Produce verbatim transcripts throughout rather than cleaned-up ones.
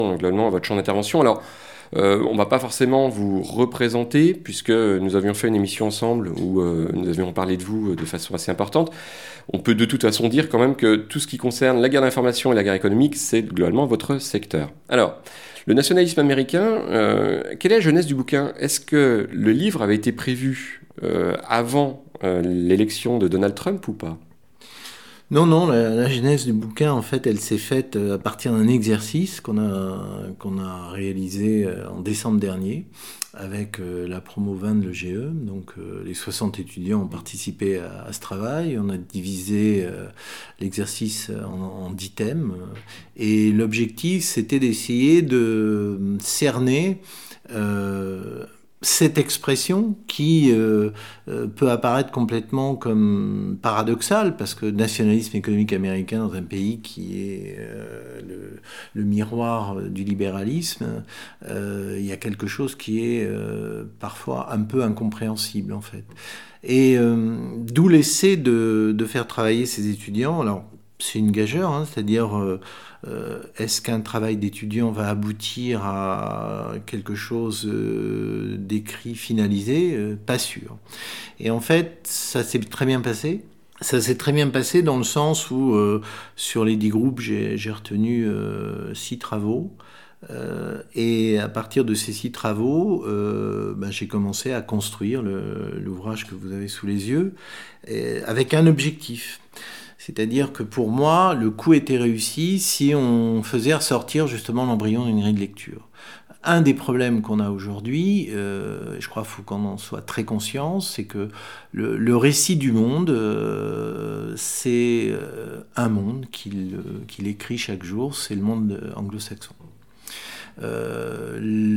globalement à votre champ d'intervention. Alors, euh, on ne va pas forcément vous représenter, puisque nous avions fait une émission ensemble où euh, nous avions parlé de vous de façon assez importante. On peut de toute façon dire quand même que tout ce qui concerne la guerre d'information et la guerre économique, c'est globalement votre secteur. Alors, le nationalisme américain, euh, quelle est la genèse du bouquin ? Est-ce que le livre avait été prévu euh, avant euh, l'élection de Donald Trump ou pas ? Non, non, la, la genèse du bouquin, en fait, elle s'est faite à partir d'un exercice qu'on a, qu'on a réalisé en décembre dernier avec la promo vingt de l'E G E. Donc, les soixante étudiants ont participé à, à ce travail. On a divisé l'exercice en, en dix thèmes. Et l'objectif, c'était d'essayer de cerner euh, cette expression qui euh, euh, peut apparaître complètement comme paradoxale, parce que le nationalisme économique américain dans un pays qui est euh, le, le miroir du libéralisme, euh, il y a quelque chose qui est euh, parfois un peu incompréhensible en fait. Et euh, d'où l'essai de, de faire travailler ces étudiants. Alors c'est une gageure, hein, c'est-à-dire euh, Euh, est-ce qu'un travail d'étudiant va aboutir à quelque chose euh, d'écrit, finalisé ? euh, Pas sûr. Et en fait, ça s'est très bien passé. Ça s'est très bien passé dans le sens où, euh, sur les dix groupes, j'ai, j'ai retenu euh, six travaux. Euh, et à partir de ces six travaux, euh, ben, j'ai commencé à construire le, l'ouvrage que vous avez sous les yeux, et, avec un objectif. C'est-à-dire que pour moi, le coup était réussi si on faisait ressortir justement l'embryon d'une grille de lecture. Un des problèmes qu'on a aujourd'hui, euh, je crois qu'il faut qu'on en soit très conscient, c'est que le, le récit du monde, euh, c'est euh, un monde qu'il, qu'il écrit chaque jour, c'est le monde anglo-saxon. Euh,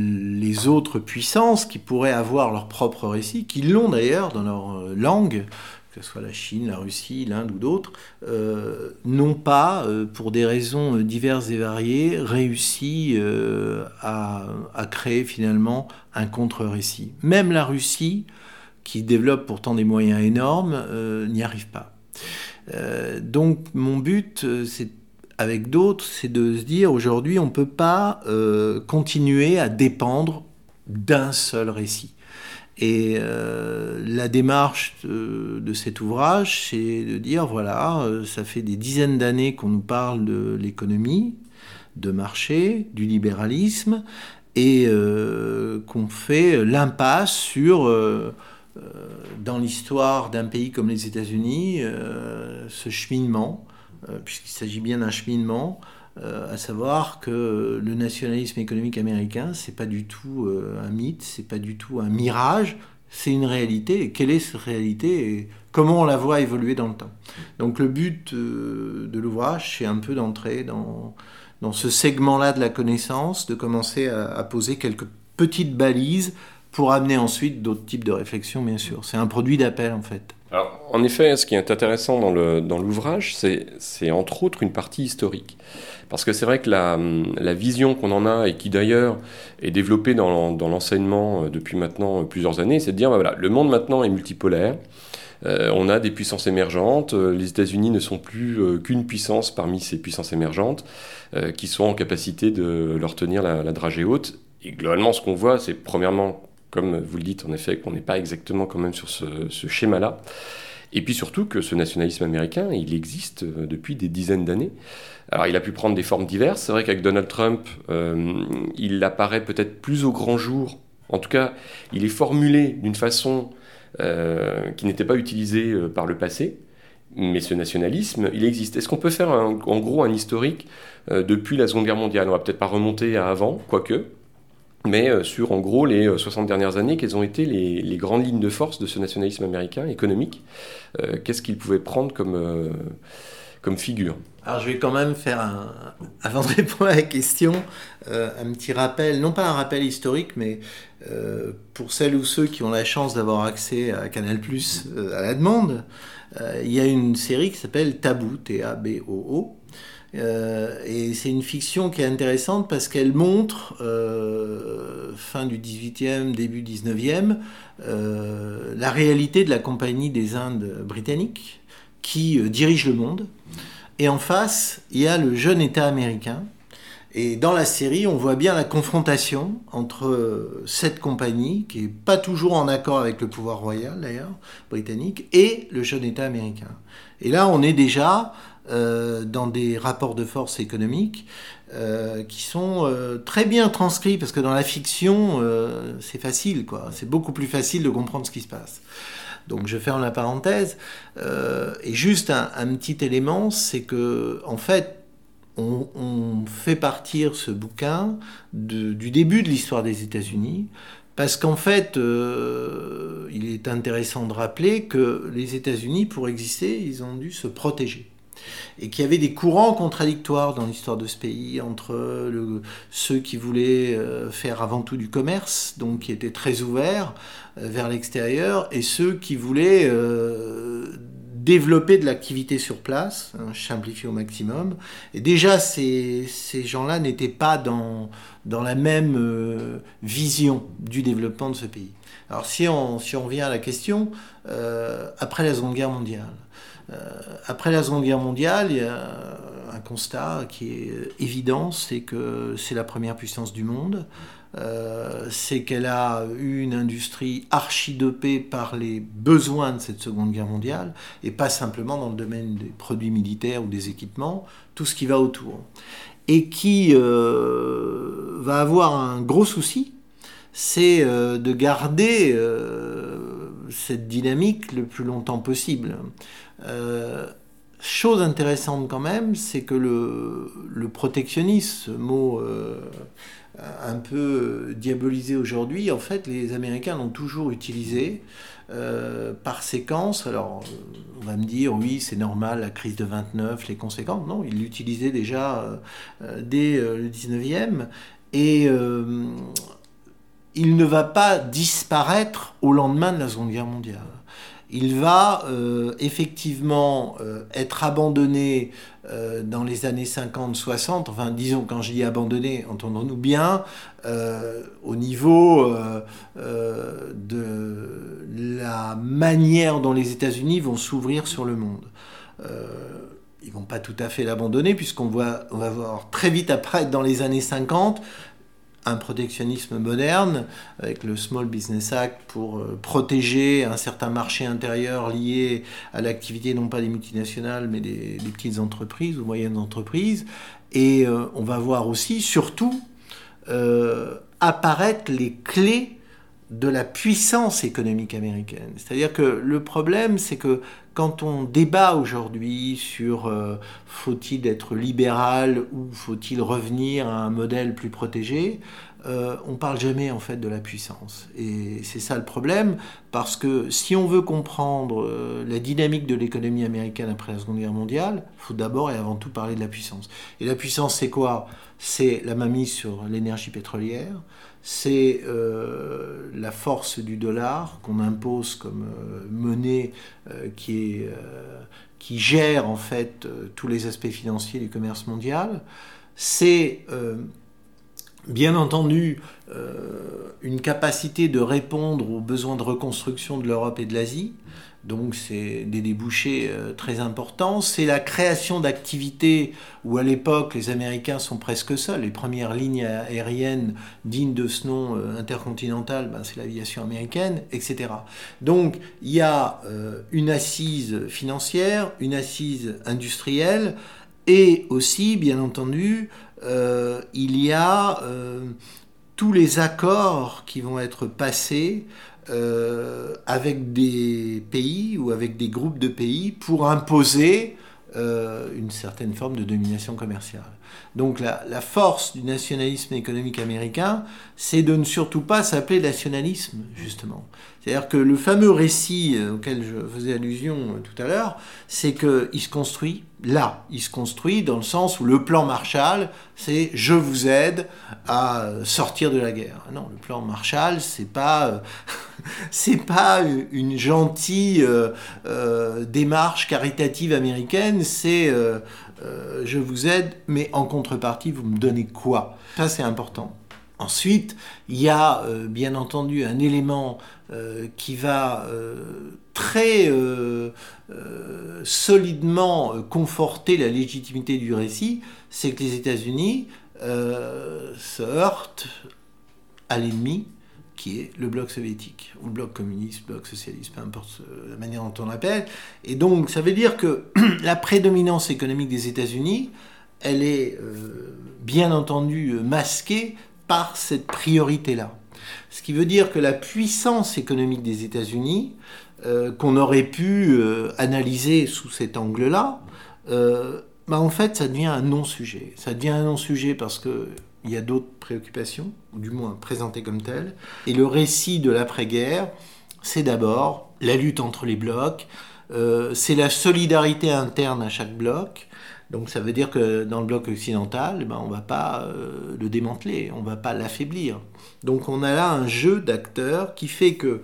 les autres puissances qui pourraient avoir leur propre récit, qui l'ont d'ailleurs dans leur langue, que ce soit la Chine, la Russie, l'Inde ou d'autres, euh, n'ont pas, euh, pour des raisons diverses et variées, réussi euh, à, à créer finalement un contre-récit. Même la Russie, qui développe pourtant des moyens énormes, euh, n'y arrive pas. Euh, donc mon but, c'est, avec d'autres, c'est de se dire, aujourd'hui, on ne peut pas euh, continuer à dépendre d'un seul récit. Et euh, la démarche de, de cet ouvrage, c'est de dire, voilà, euh, ça fait des dizaines d'années qu'on nous parle de l'économie, de marché, du libéralisme, et euh, qu'on fait l'impasse sur, euh, euh, dans l'histoire d'un pays comme les États-Unis, euh, ce cheminement, euh, puisqu'il s'agit bien d'un cheminement, Euh, à savoir que le nationalisme économique américain, c'est pas du tout euh, un mythe, c'est pas du tout un mirage, c'est une réalité. Et quelle est cette réalité et comment on la voit évoluer dans le temps ? Donc le but euh, de l'ouvrage, c'est un peu d'entrer dans, dans ce segment-là de la connaissance, de commencer à, à poser quelques petites balises pour amener ensuite d'autres types de réflexions, bien sûr. C'est un produit d'appel, en fait. Alors, en effet, ce qui est intéressant dans, le, dans l'ouvrage, c'est, c'est entre autres une partie historique. Parce que c'est vrai que la, la vision qu'on en a, et qui d'ailleurs est développée dans, dans l'enseignement depuis maintenant plusieurs années, c'est de dire, bah voilà, le monde maintenant est multipolaire, euh, on a des puissances émergentes, les États-Unis ne sont plus euh, qu'une puissance parmi ces puissances émergentes, euh, qui sont en capacité de leur tenir la, la dragée haute. Et globalement, ce qu'on voit, c'est premièrement, comme vous le dites, en effet, qu'on n'est pas exactement quand même sur ce, ce schéma-là. Et puis surtout que ce nationalisme américain, il existe depuis des dizaines d'années. Alors il a pu prendre des formes diverses. C'est vrai qu'avec Donald Trump, euh, il apparaît peut-être plus au grand jour. En tout cas, il est formulé d'une façon euh, qui n'était pas utilisée euh, par le passé. Mais ce nationalisme, il existe. Est-ce qu'on peut faire un, en gros un historique euh, depuis la Seconde Guerre mondiale ? On va peut-être pas remonter à avant, quoique. Mais euh, sur, en gros, les euh, soixante dernières années, quelles ont été les, les grandes lignes de force de ce nationalisme américain économique ? euh, Qu'est-ce qu'il pouvait prendre comme, euh, comme figure ? Alors je vais quand même faire, un, avant de répondre à la question, euh, un petit rappel, non pas un rappel historique, mais euh, pour celles ou ceux qui ont la chance d'avoir accès à Canal plus, euh, à la demande, euh, il y a une série qui s'appelle Taboo, T A B O O, Euh, et c'est une fiction qui est intéressante parce qu'elle montre, euh, fin du dix-huitième, début dix-neuvième, euh, la réalité de la Compagnie des Indes britanniques qui euh, dirige le monde. Et en face, il y a le jeune État américain. Et dans la série, on voit bien la confrontation entre cette compagnie, qui n'est pas toujours en accord avec le pouvoir royal d'ailleurs, britannique, et le jeune État américain. Et là, on est déjà euh, dans des rapports de force économiques euh, qui sont euh, très bien transcrits, parce que dans la fiction, euh, c'est facile, quoi. C'est beaucoup plus facile de comprendre ce qui se passe. Donc je ferme la parenthèse. Euh, et juste un, un petit élément, c'est que, en fait, on, on fait partir ce bouquin de, du début de l'histoire des États-Unis, parce qu'en fait, euh, il est intéressant de rappeler que les États-Unis, pour exister, ils ont dû se protéger. Et qu'il y avait des courants contradictoires dans l'histoire de ce pays entre le, ceux qui voulaient euh, faire avant tout du commerce, donc qui étaient très ouverts euh, vers l'extérieur, et ceux qui voulaient euh, développer de l'activité sur place, hein, simplifier au maximum. Et déjà, ces, ces gens-là n'étaient pas dans, dans la même euh, vision du développement de ce pays. Alors si on, si on revient à la question, euh, après la Seconde Guerre mondiale, Euh, après la Seconde Guerre mondiale, il y a un constat qui est évident, c'est que c'est la première puissance du monde, euh, c'est qu'elle a eu une industrie archidopée par les besoins de cette Seconde Guerre mondiale, et pas simplement dans le domaine des produits militaires ou des équipements, tout ce qui va autour. Et qui euh, va avoir un gros souci, c'est euh, de garder euh, cette dynamique le plus longtemps possible. Euh, chose intéressante quand même, c'est que le, le protectionnisme, ce mot euh, un peu diabolisé aujourd'hui, en fait, les Américains l'ont toujours utilisé euh, par séquence. Alors, on va me dire, oui, c'est normal, la crise de vingt-neuf, les conséquences. Non, ils l'utilisaient déjà euh, dès euh, le dix-neuvième. Et euh, il ne va pas disparaître au lendemain de la Seconde Guerre mondiale. Il va euh, effectivement euh, être abandonné euh, dans les années cinquante soixante, enfin disons, quand je dis abandonné, entendons-nous bien, euh, au niveau euh, euh, de la manière dont les États-Unis vont s'ouvrir sur le monde. Euh, ils ne vont pas tout à fait l'abandonner, puisqu'on voit, on va voir très vite apparaître dans les années cinquante un protectionnisme moderne, avec le Small Business Act pour euh, protéger un certain marché intérieur lié à l'activité non pas des multinationales, mais des, des petites entreprises ou moyennes entreprises. Et euh, on va voir aussi, surtout, euh, apparaître les clés de la puissance économique américaine. C'est-à-dire que le problème, c'est que quand on débat aujourd'hui sur euh, faut-il être libéral ou faut-il revenir à un modèle plus protégé, euh, on parle jamais en fait de la puissance. Et c'est ça le problème, parce que si on veut comprendre euh, la dynamique de l'économie américaine après la Seconde Guerre mondiale, il faut d'abord et avant tout parler de la puissance. Et la puissance, c'est quoi ? C'est la mainmise sur l'énergie pétrolière, c'est euh, la force du dollar qu'on impose comme euh, monnaie euh, qui, est, euh, qui gère en fait euh, tous les aspects financiers du commerce mondial. C'est euh, bien entendu euh, une capacité de répondre aux besoins de reconstruction de l'Europe et de l'Asie. Donc c'est des débouchés euh, très importants. C'est la création d'activités où à l'époque les Américains sont presque seuls. Les premières lignes aériennes dignes de ce nom euh, intercontinental, ben, c'est l'aviation américaine, et cetera. Donc il y a euh, une assise financière, une assise industrielle, et aussi, bien entendu, euh, il y a euh, tous les accords qui vont être passés Euh, avec des pays ou avec des groupes de pays pour imposer euh, une certaine forme de domination commerciale. Donc la, la force du nationalisme économique américain, c'est de ne surtout pas s'appeler nationalisme, justement. C'est-à-dire que le fameux récit auquel je faisais allusion tout à l'heure, c'est qu'il se construit là. Il se construit dans le sens où le plan Marshall, c'est « je vous aide à sortir de la guerre ». Non, le plan Marshall, c'est pas... c'est pas une gentille euh, euh, démarche caritative américaine, c'est euh, euh, je vous aide, mais en contrepartie, vous me donnez quoi ? Ça, c'est important. Ensuite, il y a euh, bien entendu un élément euh, qui va euh, très euh, euh, solidement conforter la légitimité du récit, c'est que les États-Unis euh, se heurte à l'ennemi, qui est le bloc soviétique, ou le bloc communiste, le bloc socialiste, peu importe la manière dont on l'appelle. Et donc, ça veut dire que la prédominance économique des États-Unis, elle est euh, bien entendu masquée par cette priorité-là. Ce qui veut dire que la puissance économique des États-Unis, euh, qu'on aurait pu euh, analyser sous cet angle-là, euh, bah en fait, ça devient un non-sujet. Ça devient un non-sujet parce que il y a d'autres préoccupations, ou du moins présentées comme telles. Et le récit de l'après-guerre, c'est d'abord la lutte entre les blocs, euh, c'est la solidarité interne à chaque bloc. Donc ça veut dire que dans le bloc occidental, ben, on ne va pas euh, le démanteler, on ne va pas l'affaiblir. Donc on a là un jeu d'acteurs qui fait que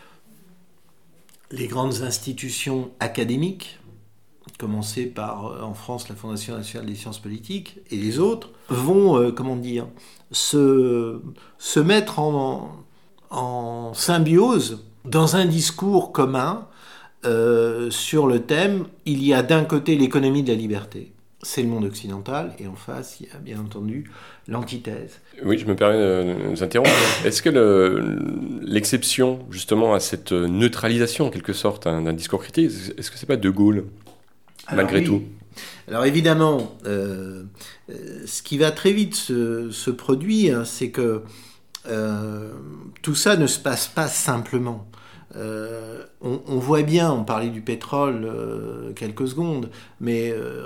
les grandes institutions académiques, commencer par, en France, la Fondation nationale des sciences politiques, et les autres, vont, euh, comment dire, se, se mettre en, en symbiose dans un discours commun euh, sur le thème « Il y a d'un côté l'économie de la liberté ». C'est le monde occidental, et en face, il y a bien entendu l'antithèse. Oui, je me permets de vous interrompre. Est-ce que le, l'exception, justement, à cette neutralisation, en quelque sorte, hein, d'un discours critique, est-ce que c'est pas De Gaulle ? Alors, malgré oui. tout. Alors évidemment, euh, euh, ce qui va très vite se, se produire, c'est que euh, tout ça ne se passe pas simplement. Euh, on, on voit bien, on parlait du pétrole euh, quelques secondes, mais euh,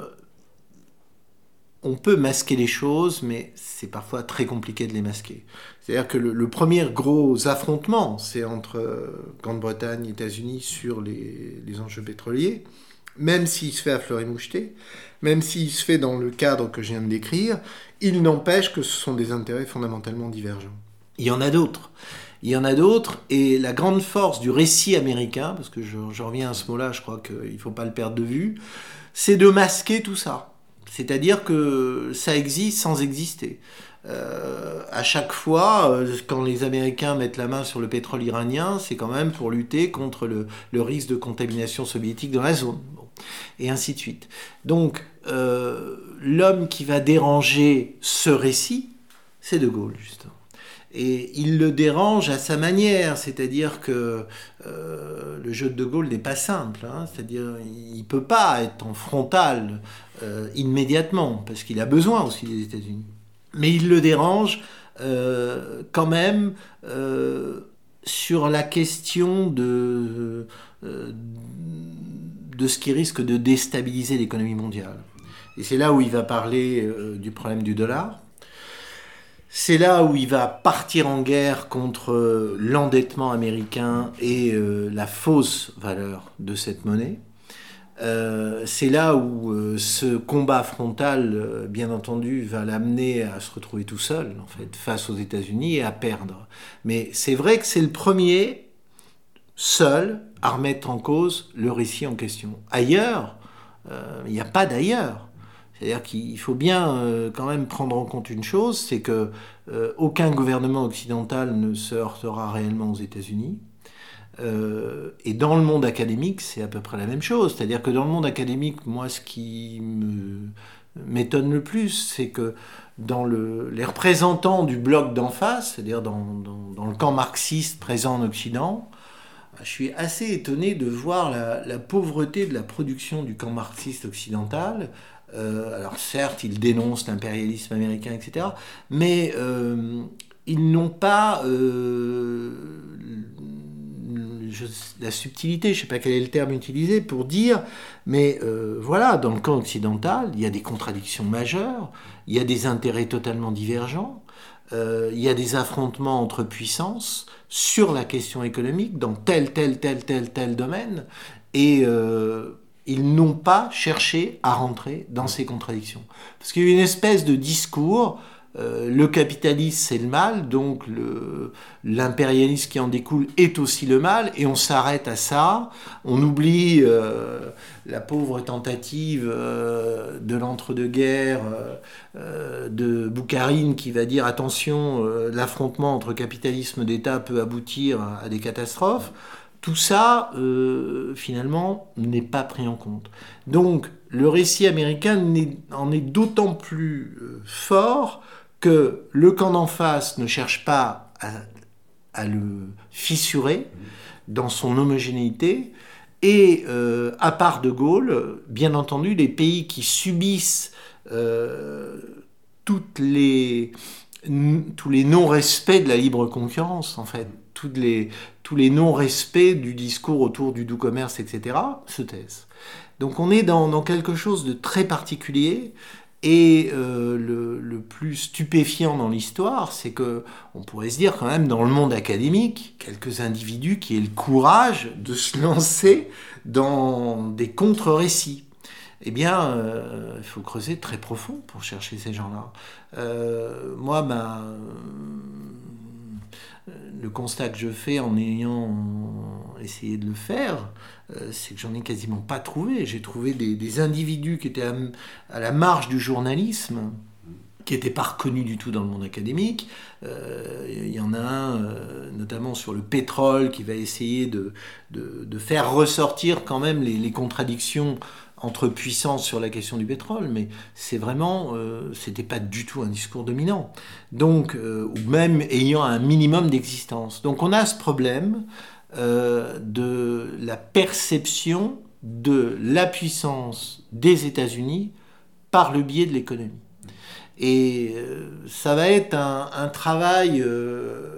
on peut masquer les choses, mais c'est parfois très compliqué de les masquer. C'est-à-dire que le, le premier gros affrontement, c'est entre euh, Grande-Bretagne et États-Unis sur les, les enjeux pétroliers. Même s'il se fait à fleur et moucheté, même s'il se fait dans le cadre que je viens de décrire, il n'empêche que ce sont des intérêts fondamentalement divergents. Il y en a d'autres. Il y en a d'autres, et la grande force du récit américain, parce que je, je reviens à ce mot-là, je crois qu'il ne faut pas le perdre de vue, c'est de masquer tout ça. C'est-à-dire que ça existe sans exister. Euh, à chaque fois, euh, quand les Américains mettent la main sur le pétrole iranien, c'est quand même pour lutter contre le, le risque de contamination soviétique dans la zone. Bon. Et ainsi de suite. Donc, euh, l'homme qui va déranger ce récit, c'est De Gaulle, justement. Et il le dérange à sa manière, c'est-à-dire que euh, le jeu de De Gaulle n'est pas simple, hein, c'est-à-dire il ne peut pas être en frontal euh, immédiatement, parce qu'il a besoin aussi des États-Unis. Mais il le dérange euh, quand même euh, sur la question de, euh, de ce qui risque de déstabiliser l'économie mondiale. Et c'est là où il va parler euh, du problème du dollar. C'est là où il va partir en guerre contre l'endettement américain et euh, la fausse valeur de cette monnaie. Euh, c'est là où euh, ce combat frontal, euh, bien entendu, va l'amener à se retrouver tout seul, en fait, face aux États-Unis et à perdre. Mais c'est vrai que c'est le premier, seul, à remettre en cause le récit en question. Ailleurs, euh, il n'y a pas d'ailleurs. C'est-à-dire qu'il faut bien euh, quand même prendre en compte une chose, c'est que euh, aucun gouvernement occidental ne se heurtera réellement aux États-Unis. Euh, et dans le monde académique, c'est à peu près la même chose. C'est-à-dire que dans le monde académique, moi, ce qui me, m'étonne le plus, c'est que dans le, les représentants du bloc d'en face, c'est-à-dire dans, dans, dans le camp marxiste présent en Occident, je suis assez étonné de voir la, la pauvreté de la production du camp marxiste occidental. Euh, alors certes, ils dénoncent l'impérialisme américain, et cetera, mais euh, ils n'ont pas euh, je, la subtilité, je ne sais pas quel est le terme utilisé pour dire, mais euh, voilà, dans le camp occidental, il y a des contradictions majeures, il y a des intérêts totalement divergents, euh, il y a des affrontements entre puissances sur la question économique dans tel, tel, tel, tel, tel domaine, et euh, ils n'ont pas cherché à rentrer dans ces contradictions. Parce qu'il y a une espèce de discours, euh, le capitalisme c'est le mal, donc le, l'impérialisme qui en découle est aussi le mal, et on s'arrête à ça, on oublie euh, la pauvre tentative euh, de l'entre-deux-guerres euh, de Boukharine qui va dire attention, euh, l'affrontement entre capitalisme d'État peut aboutir à, à des catastrophes. Tout ça, euh, finalement, n'est pas pris en compte. Donc, le récit américain n'est, en est d'autant plus euh, fort que le camp d'en face ne cherche pas à, à le fissurer dans son homogénéité. Et euh, à part De Gaulle, bien entendu, les pays qui subissent euh, toutes les, n- tous les non-respects de la libre concurrence, en fait, toutes les, tous les non-respects du discours autour du doux commerce, et cetera, se taisent. Donc on est dans, dans quelque chose de très particulier. Et euh, le, le plus stupéfiant dans l'histoire, c'est que on pourrait se dire quand même dans le monde académique, quelques individus qui aient le courage de se lancer dans des contre-récits. Eh bien, euh, il faut creuser très profond pour chercher ces gens-là. Euh, moi, ben, euh, le constat que je fais en ayant essayé de le faire, euh, c'est que j'en ai quasiment pas trouvé. J'ai trouvé des, des individus qui étaient à, à la marge du journalisme, qui n'étaient pas reconnus du tout dans le monde académique. Euh, il y en a un, euh, notamment sur le pétrole, qui va essayer de, de, de faire ressortir quand même les, les contradictions entre puissances sur la question du pétrole, mais c'est vraiment, euh, c'était pas du tout un discours dominant. Donc, euh, ou même ayant un minimum d'existence. Donc, on a ce problème euh, de la perception de la puissance des États-Unis par le biais de l'économie. Et euh, ça va être un, un travail euh,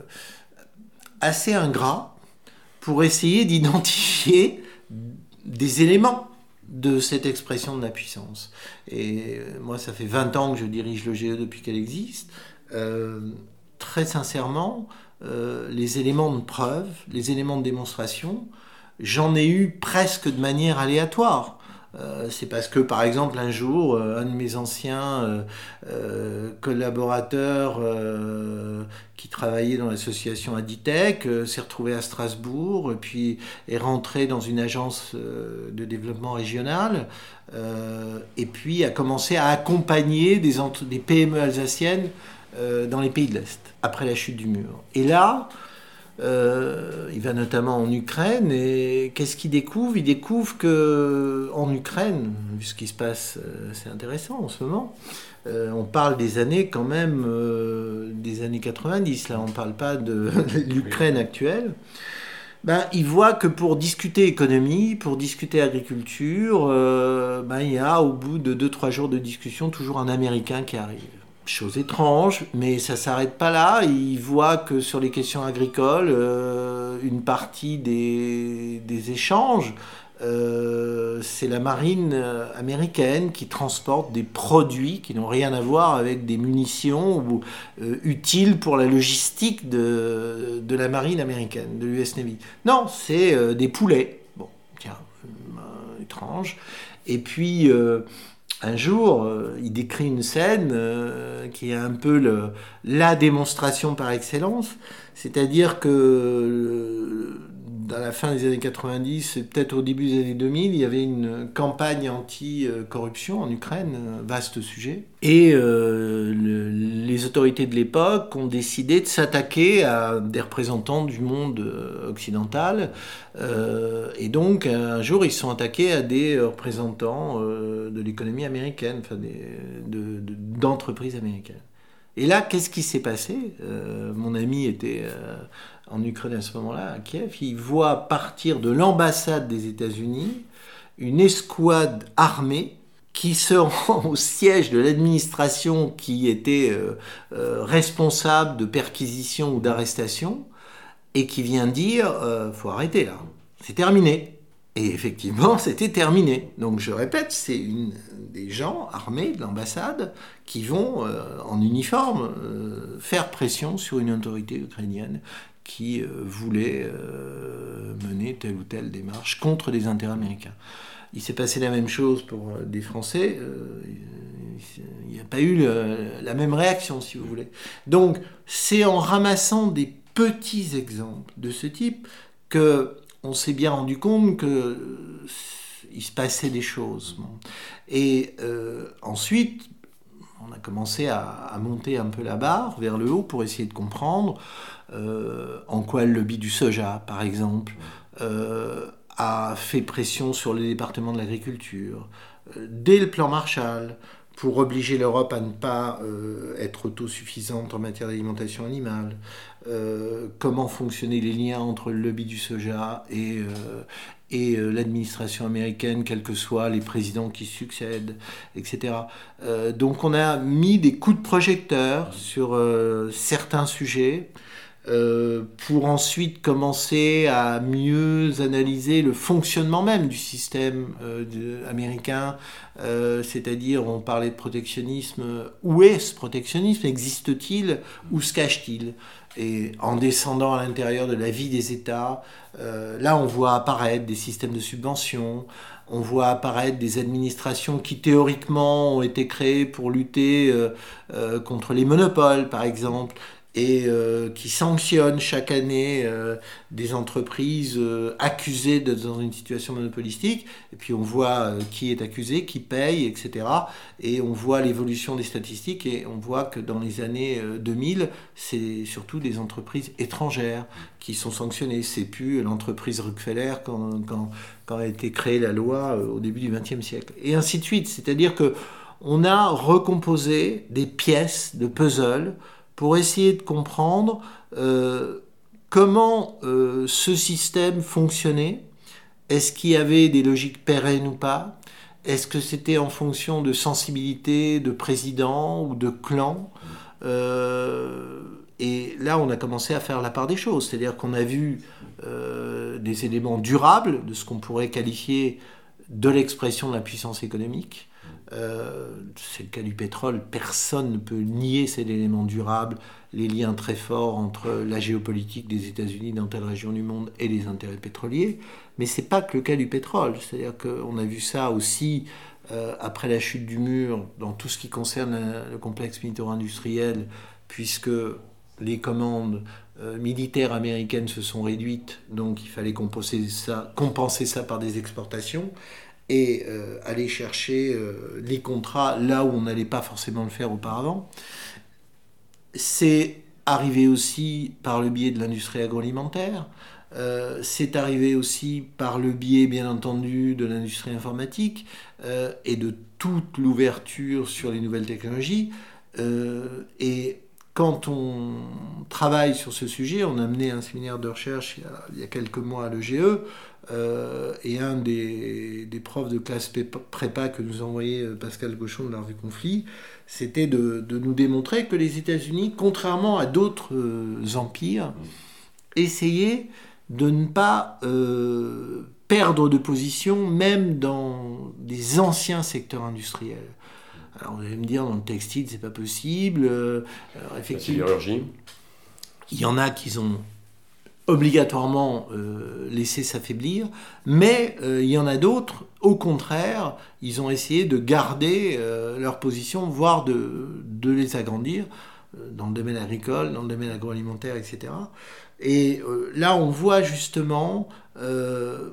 assez ingrat pour essayer d'identifier des éléments de cette expression de la puissance. Et euh, moi, ça fait vingt ans que je dirige le G E depuis qu'elle existe. Euh, très sincèrement, euh, les éléments de preuve, les éléments de démonstration, j'en ai eu presque de manière aléatoire. Euh, c'est parce que, par exemple, un jour, euh, un de mes anciens euh, euh, collaborateurs euh, qui travaillait dans l'association Aditech euh, s'est retrouvé à Strasbourg, et puis est rentré dans une agence euh, de développement régional, euh, et puis a commencé à accompagner des, ent- des P M E alsaciennes euh, dans les pays de l'Est, après la chute du mur. Et là, Euh, il va notamment en Ukraine, et qu'est-ce qu'il découvre ? Il découvre que en Ukraine, vu ce qui se passe, euh, c'est intéressant en ce moment, euh, on parle des années quand même, euh, des années quatre-vingt-dix, là on ne parle pas de l'Ukraine actuelle. Ben, il voit que pour discuter économie, pour discuter agriculture, euh, ben, il y a au bout de deux trois jours de discussion toujours un Américain qui arrive. Chose étrange, mais ça ne s'arrête pas là. Il voit que sur les questions agricoles, euh, une partie des, des échanges, euh, c'est la marine américaine qui transporte des produits qui n'ont rien à voir avec des munitions ou, euh, utiles pour la logistique de, de la marine américaine, de l'U S Navy. Non, c'est euh, des poulets. Bon, tiens, euh, étrange. Et puis... Euh, Un jour, euh, il décrit une scène euh, qui est un peu le, la démonstration par excellence, c'est-à-dire que euh, dans la fin des années quatre-vingt-dix et peut-être au début des années deux mille, il y avait une campagne anti-corruption en Ukraine, un vaste sujet, et euh, le, les autorités de l'époque ont décidé de s'attaquer à des représentants du monde occidental, euh, et donc un jour ils se sont attaqués à des représentants euh, de l'économie américaine, enfin des, de, de, d'entreprises américaines. Et là, qu'est-ce qui s'est passé ? euh, Mon ami était euh, en Ukraine à ce moment-là, à Kiev. Il voit partir de l'ambassade des États-Unis une escouade armée qui se rend au siège de l'administration qui était euh, euh, responsable de perquisition ou d'arrestation, et qui vient dire euh, « faut arrêter là, c'est terminé ». Et effectivement, c'était terminé. Donc je répète, c'est une, des gens armés de l'ambassade qui vont, euh, en uniforme, euh, faire pression sur une autorité ukrainienne qui euh, voulait euh, mener telle ou telle démarche contre les intérêts américains. Il s'est passé la même chose pour euh, des Français. Euh, il n'y a pas eu le, la même réaction, si vous voulez. Donc c'est en ramassant des petits exemples de ce type que on s'est bien rendu compte qu'il euh, se passait des choses. Et euh, ensuite, on a commencé à, à monter un peu la barre vers le haut pour essayer de comprendre euh, en quoi le lobby du soja, par exemple, euh, a fait pression sur les départements de l'agriculture. Euh, dès le plan Marshall, pour obliger l'Europe à ne pas euh, être autosuffisante en matière d'alimentation animale, euh, comment fonctionnaient les liens entre le lobby du soja et, euh, et euh, l'administration américaine, quels que soient les présidents qui succèdent, et cetera. Euh, donc on a mis des coups de projecteur sur euh, certains sujets, Euh, pour ensuite commencer à mieux analyser le fonctionnement même du système euh, de, américain, euh, c'est-à-dire on parlait de protectionnisme, où est ce protectionnisme? Existe-t-il? Où se cache-t-il? Et en descendant à l'intérieur de la vie des États, euh, là on voit apparaître des systèmes de subvention, on voit apparaître des administrations qui théoriquement ont été créées pour lutter euh, euh, contre les monopoles par exemple, et euh, qui sanctionne chaque année euh, des entreprises euh, accusées d'être dans une situation monopolistique. Et puis on voit euh, qui est accusé, qui paye, et cetera. Et on voit l'évolution des statistiques et on voit que dans les années euh, deux mille, c'est surtout des entreprises étrangères qui sont sanctionnées. C'est plus l'entreprise Rockefeller quand, quand, quand a été créée la loi euh, au début du vingtième siècle. Et ainsi de suite. C'est-à-dire que on a recomposé des pièces de puzzle pour essayer de comprendre euh, comment euh, ce système fonctionnait. Est-ce qu'il y avait des logiques pérennes ou pas? Est-ce que c'était en fonction de sensibilité, de président ou de clan? euh, Et là, on a commencé à faire la part des choses. C'est-à-dire qu'on a vu euh, des éléments durables de ce qu'on pourrait qualifier de l'expression de la puissance économique. Euh, c'est le cas du pétrole, personne ne peut nier cet élément durable, les liens très forts entre la géopolitique des États-Unis dans telle région du monde et les intérêts pétroliers, mais c'est pas que le cas du pétrole, c'est-à-dire qu'on a vu ça aussi euh, après la chute du mur dans tout ce qui concerne la, le complexe militaro-industriel, puisque les commandes euh, militaires américaines se sont réduites, donc il fallait compenser ça, compenser ça par des exportations et euh, aller chercher euh, les contrats là où on n'allait pas forcément le faire auparavant. C'est arrivé aussi par le biais de l'industrie agroalimentaire, euh, c'est arrivé aussi par le biais, bien entendu, de l'industrie informatique euh, et de toute l'ouverture sur les nouvelles technologies. Euh, et quand on travaille sur ce sujet, on a mené un séminaire de recherche il y a, il y a quelques mois à l'E G E, Euh, et un des, des profs de classe prépa que nous envoyait Pascal Gauchon de la revue Conflit, c'était de, de nous démontrer que les États-Unis, contrairement à d'autres euh, empires, essayaient de ne pas euh, perdre de position, même dans des anciens secteurs industriels. Alors vous allez me dire, dans le textile, c'est pas possible. Euh, alors, effectivement, la sidérurgie. Il y en a qui ont obligatoirement euh, laissé s'affaiblir, mais euh, il y en a d'autres, au contraire, ils ont essayé de garder euh, leur position, voire de, de les agrandir, euh, dans le domaine agricole, dans le domaine agroalimentaire, et cetera. Et euh, là, on voit justement euh,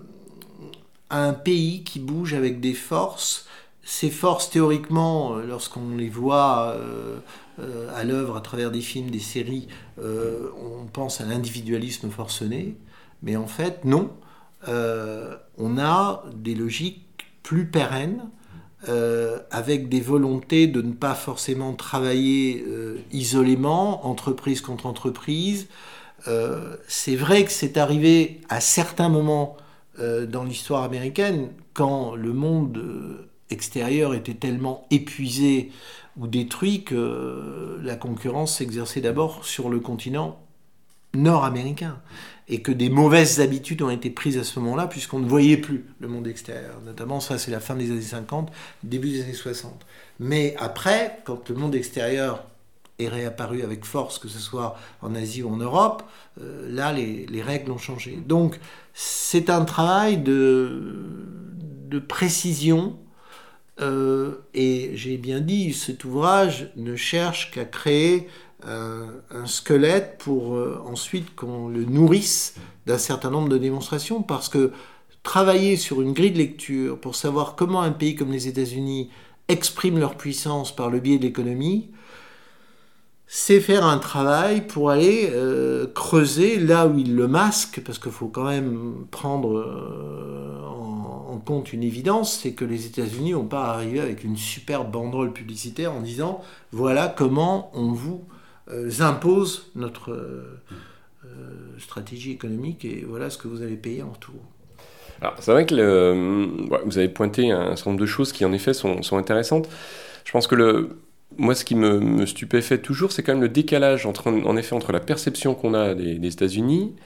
un pays qui bouge avec des forces. Ces forces, théoriquement, euh, lorsqu'on les voit euh, euh, à l'œuvre à travers des films, des séries, euh, on pense à l'individualisme forcené, mais en fait, non. Euh, on a des logiques plus pérennes, euh, avec des volontés de ne pas forcément travailler euh, isolément, entreprise contre entreprise. Euh, c'est vrai que c'est arrivé à certains moments euh, dans l'histoire américaine, quand le monde euh, extérieur était tellement épuisé ou détruit que la concurrence s'exerçait d'abord sur le continent nord-américain et que des mauvaises habitudes ont été prises à ce moment-là puisqu'on ne voyait plus le monde extérieur. Notamment, ça c'est la fin des années cinquante, début des années soixante. Mais après, quand le monde extérieur est réapparu avec force, que ce soit en Asie ou en Europe, euh, là les, les règles ont changé. Donc c'est un travail de, de précision. Euh, et j'ai bien dit, cet ouvrage ne cherche qu'à créer euh, un squelette pour euh, ensuite qu'on le nourrisse d'un certain nombre de démonstrations, parce que travailler sur une grille de lecture pour savoir comment un pays comme les États-Unis exprime leur puissance par le biais de l'économie, c'est faire un travail pour aller euh, creuser là où il le masque, parce qu'il faut quand même prendre euh, en, en compte une évidence, c'est que les États-Unis n'ont pas arrivé avec une superbe banderole publicitaire en disant « voilà comment on vous euh, impose notre euh, euh, stratégie économique et voilà ce que vous allez payer en retour ». Alors, c'est vrai que le, ouais, vous avez pointé un certain nombre de choses qui, en effet, sont, sont intéressantes. Je pense que le, moi, ce qui me, me stupéfait toujours, c'est quand même le décalage, entre, en effet, entre la perception qu'on a des, des États-Unis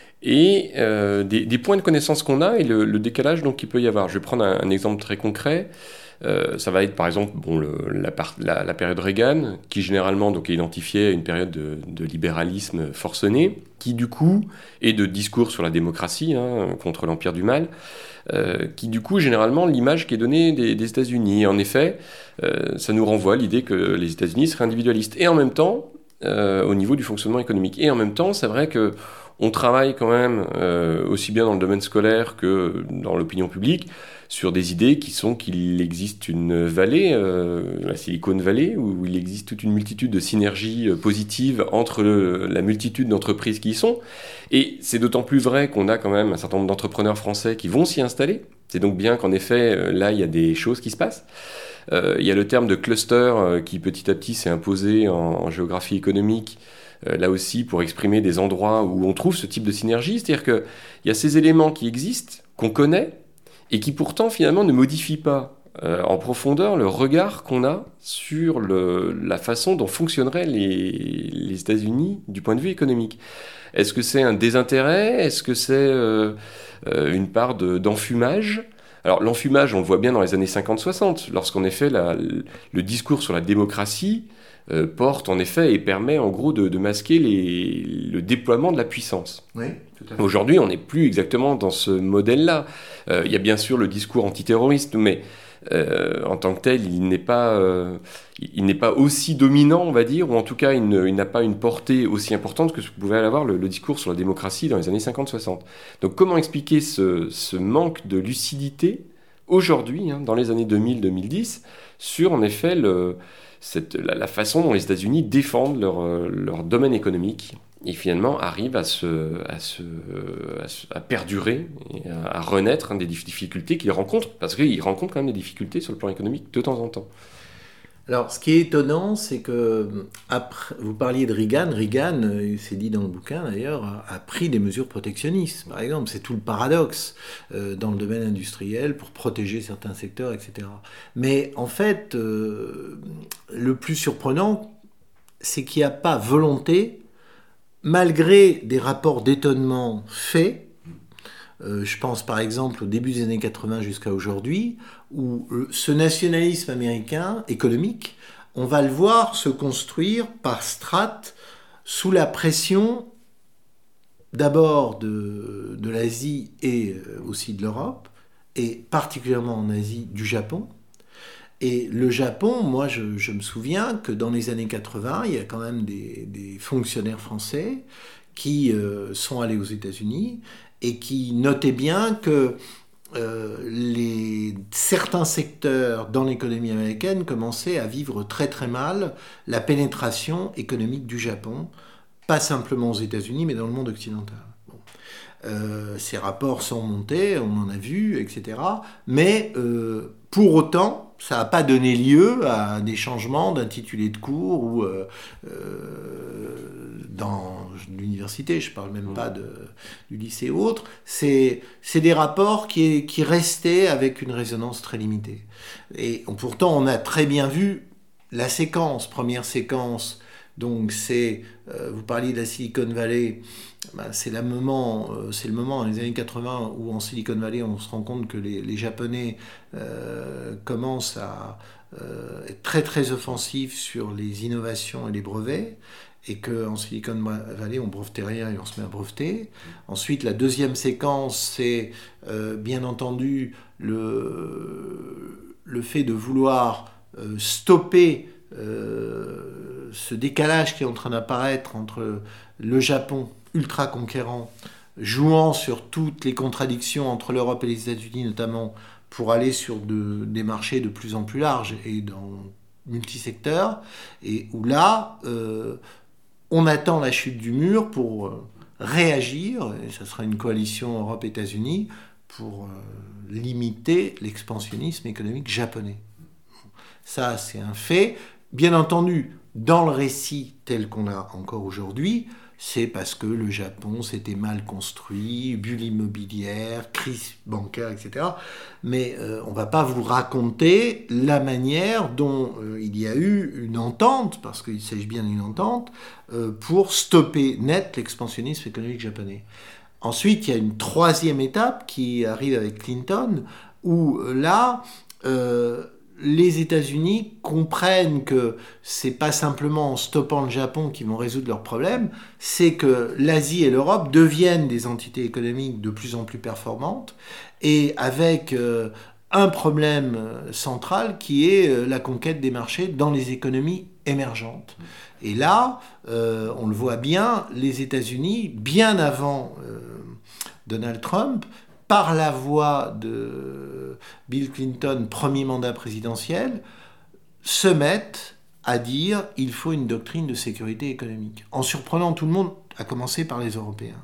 et euh, des, des points de connaissance qu'on a et le, le décalage donc, qu'il peut y avoir. Je vais prendre un, un exemple très concret. Euh, ça va être par exemple bon, le, la, part, la, la période Reagan, qui généralement donc, est identifiée à une période de, de libéralisme forcené, qui du coup est de discours sur la démocratie hein, contre l'empire du mal, euh, qui du coup généralement l'image qui est donnée des, des États-Unis. En effet, euh, ça nous renvoie à l'idée que les États-Unis seraient individualistes. Et en même temps, euh, au niveau du fonctionnement économique. Et en même temps, c'est vrai que on travaille quand même, euh, aussi bien dans le domaine scolaire que dans l'opinion publique, sur des idées qui sont qu'il existe une vallée, euh, la Silicon Valley, où il existe toute une multitude de synergies positives entre le, la multitude d'entreprises qui y sont. Et c'est d'autant plus vrai qu'on a quand même un certain nombre d'entrepreneurs français qui vont s'y installer. C'est donc bien qu'en effet, là, il y a des choses qui se passent. Euh, il y a le terme de cluster euh, qui petit à petit s'est imposé en, en géographie économique, Euh, là aussi pour exprimer des endroits où on trouve ce type de synergie. C'est-à-dire qu'il y a ces éléments qui existent, qu'on connaît, et qui pourtant finalement ne modifient pas euh, en profondeur le regard qu'on a sur le, la façon dont fonctionneraient les, les États-Unis du point de vue économique. Est-ce que c'est un désintérêt ? Est-ce que c'est euh, euh, une part de, d'enfumage ? Alors l'enfumage, on le voit bien dans les années cinquante soixante, lorsqu'en effet la, le discours sur la démocratie Euh, porte en effet et permet en gros de, de masquer les, le déploiement de la puissance. Oui, tout à fait. Aujourd'hui, on n'est plus exactement dans ce modèle-là. Euh, il y a bien sûr le discours antiterroriste, mais euh, en tant que tel, il n'est pas, euh, il n'est pas aussi dominant, on va dire, ou en tout cas, il, ne, il n'a pas une portée aussi importante que ce que pouvait avoir le, le discours sur la démocratie dans les années cinquante soixante. Donc, comment expliquer ce, ce manque de lucidité aujourd'hui, hein, dans les années deux mille deux mille dix, sur en effet le Cette, la, la façon dont les États-Unis défendent leur, leur domaine économique et finalement arrivent à, se, à, se, à, se, à perdurer et à, à renaître hein, des difficultés qu'ils rencontrent, parce qu'ils rencontrent quand même des difficultés sur le plan économique de temps en temps. Alors, ce qui est étonnant, c'est que, après, vous parliez de Reagan, Reagan, euh, c'est dit dans le bouquin d'ailleurs, a, a pris des mesures protectionnistes, par exemple. C'est tout le paradoxe euh, dans le domaine industriel pour protéger certains secteurs, et cetera. Mais en fait, euh, le plus surprenant, c'est qu'il n'y a pas volonté, malgré des rapports d'étonnement faits. Euh, je pense par exemple au début des années quatre-vingts jusqu'à aujourd'hui, où ce nationalisme américain économique, on va le voir se construire par strates sous la pression d'abord de, de l'Asie et aussi de l'Europe, et particulièrement en Asie du Japon. Et le Japon, moi je, je me souviens que dans les années quatre-vingts, il y a quand même des, des fonctionnaires français qui euh, sont allés aux États-Unis et qui notaient bien que euh, les, certains secteurs dans l'économie américaine commençaient à vivre très très mal la pénétration économique du Japon, pas simplement aux États-Unis, mais dans le monde occidental. Bon. Euh, ces rapports sont montés, on en a vu, et cetera. Mais euh, pour autant, ça n'a pas donné lieu à des changements d'intitulé de cours ou euh, euh, dans l'université, je ne parle même pas de, du lycée ou autre. C'est, c'est des rapports qui, qui restaient avec une résonance très limitée. Et pourtant, on a très bien vu la séquence, première séquence. Donc c'est, euh, vous parliez de la Silicon Valley, ben c'est, la moment, euh, c'est le moment dans les années quatre-vingts où en Silicon Valley on se rend compte que les, les Japonais euh, commencent à euh, être très très offensifs sur les innovations et les brevets, et qu'en Silicon Valley on brevetait rien et on se met à breveter. Ensuite la deuxième séquence c'est euh, bien entendu le, le fait de vouloir euh, stopper Euh, ce décalage qui est en train d'apparaître entre le Japon ultra conquérant, jouant sur toutes les contradictions entre l'Europe et les États-Unis notamment, pour aller sur de, des marchés de plus en plus larges et dans multisecteur, et où là, euh, on attend la chute du mur pour euh, réagir, et ça sera une coalition Europe-États-Unis, pour euh, limiter l'expansionnisme économique japonais. Ça, c'est un fait. Bien entendu, dans le récit tel qu'on l'a encore aujourd'hui, c'est parce que le Japon s'était mal construit, bulle immobilière, crise bancaire, et cetera. Mais euh, on ne va pas vous raconter la manière dont euh, il y a eu une entente, parce qu'il s'agit bien d'une entente, euh, pour stopper net l'expansionnisme économique japonais. Ensuite, il y a une troisième étape qui arrive avec Clinton, où là, euh, les États-Unis comprennent que c'est pas simplement en stoppant le Japon qu'ils vont résoudre leurs problèmes, c'est que l'Asie et l'Europe deviennent des entités économiques de plus en plus performantes, et avec euh, un problème central qui est euh, la conquête des marchés dans les économies émergentes. Et là, euh, on le voit bien, les États-Unis, bien avant euh, Donald Trump, par la voix de Bill Clinton, premier mandat présidentiel, se mettent à dire qu'il faut une doctrine de sécurité économique, en surprenant tout le monde, à commencer par les Européens.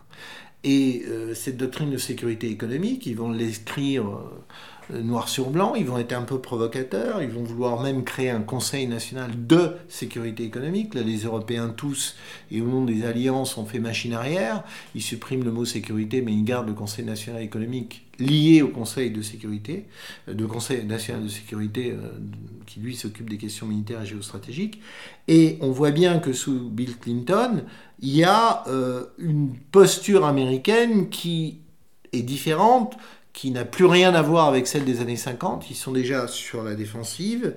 Et euh, cette doctrine de sécurité économique, ils vont l'écrire euh, noir sur blanc, ils vont être un peu provocateurs, ils vont vouloir même créer un Conseil national de sécurité économique. Là, les Européens tous, et au nom des alliances, ont fait machine arrière. Ils suppriment le mot sécurité, mais ils gardent le Conseil national économique lié au Conseil de sécurité, de Conseil national de sécurité euh, qui, lui, s'occupe des questions militaires et géostratégiques. Et on voit bien que sous Bill Clinton, il y a euh, une posture américaine qui est différente, qui n'a plus rien à voir avec celle des années cinquante. Ils sont déjà sur la défensive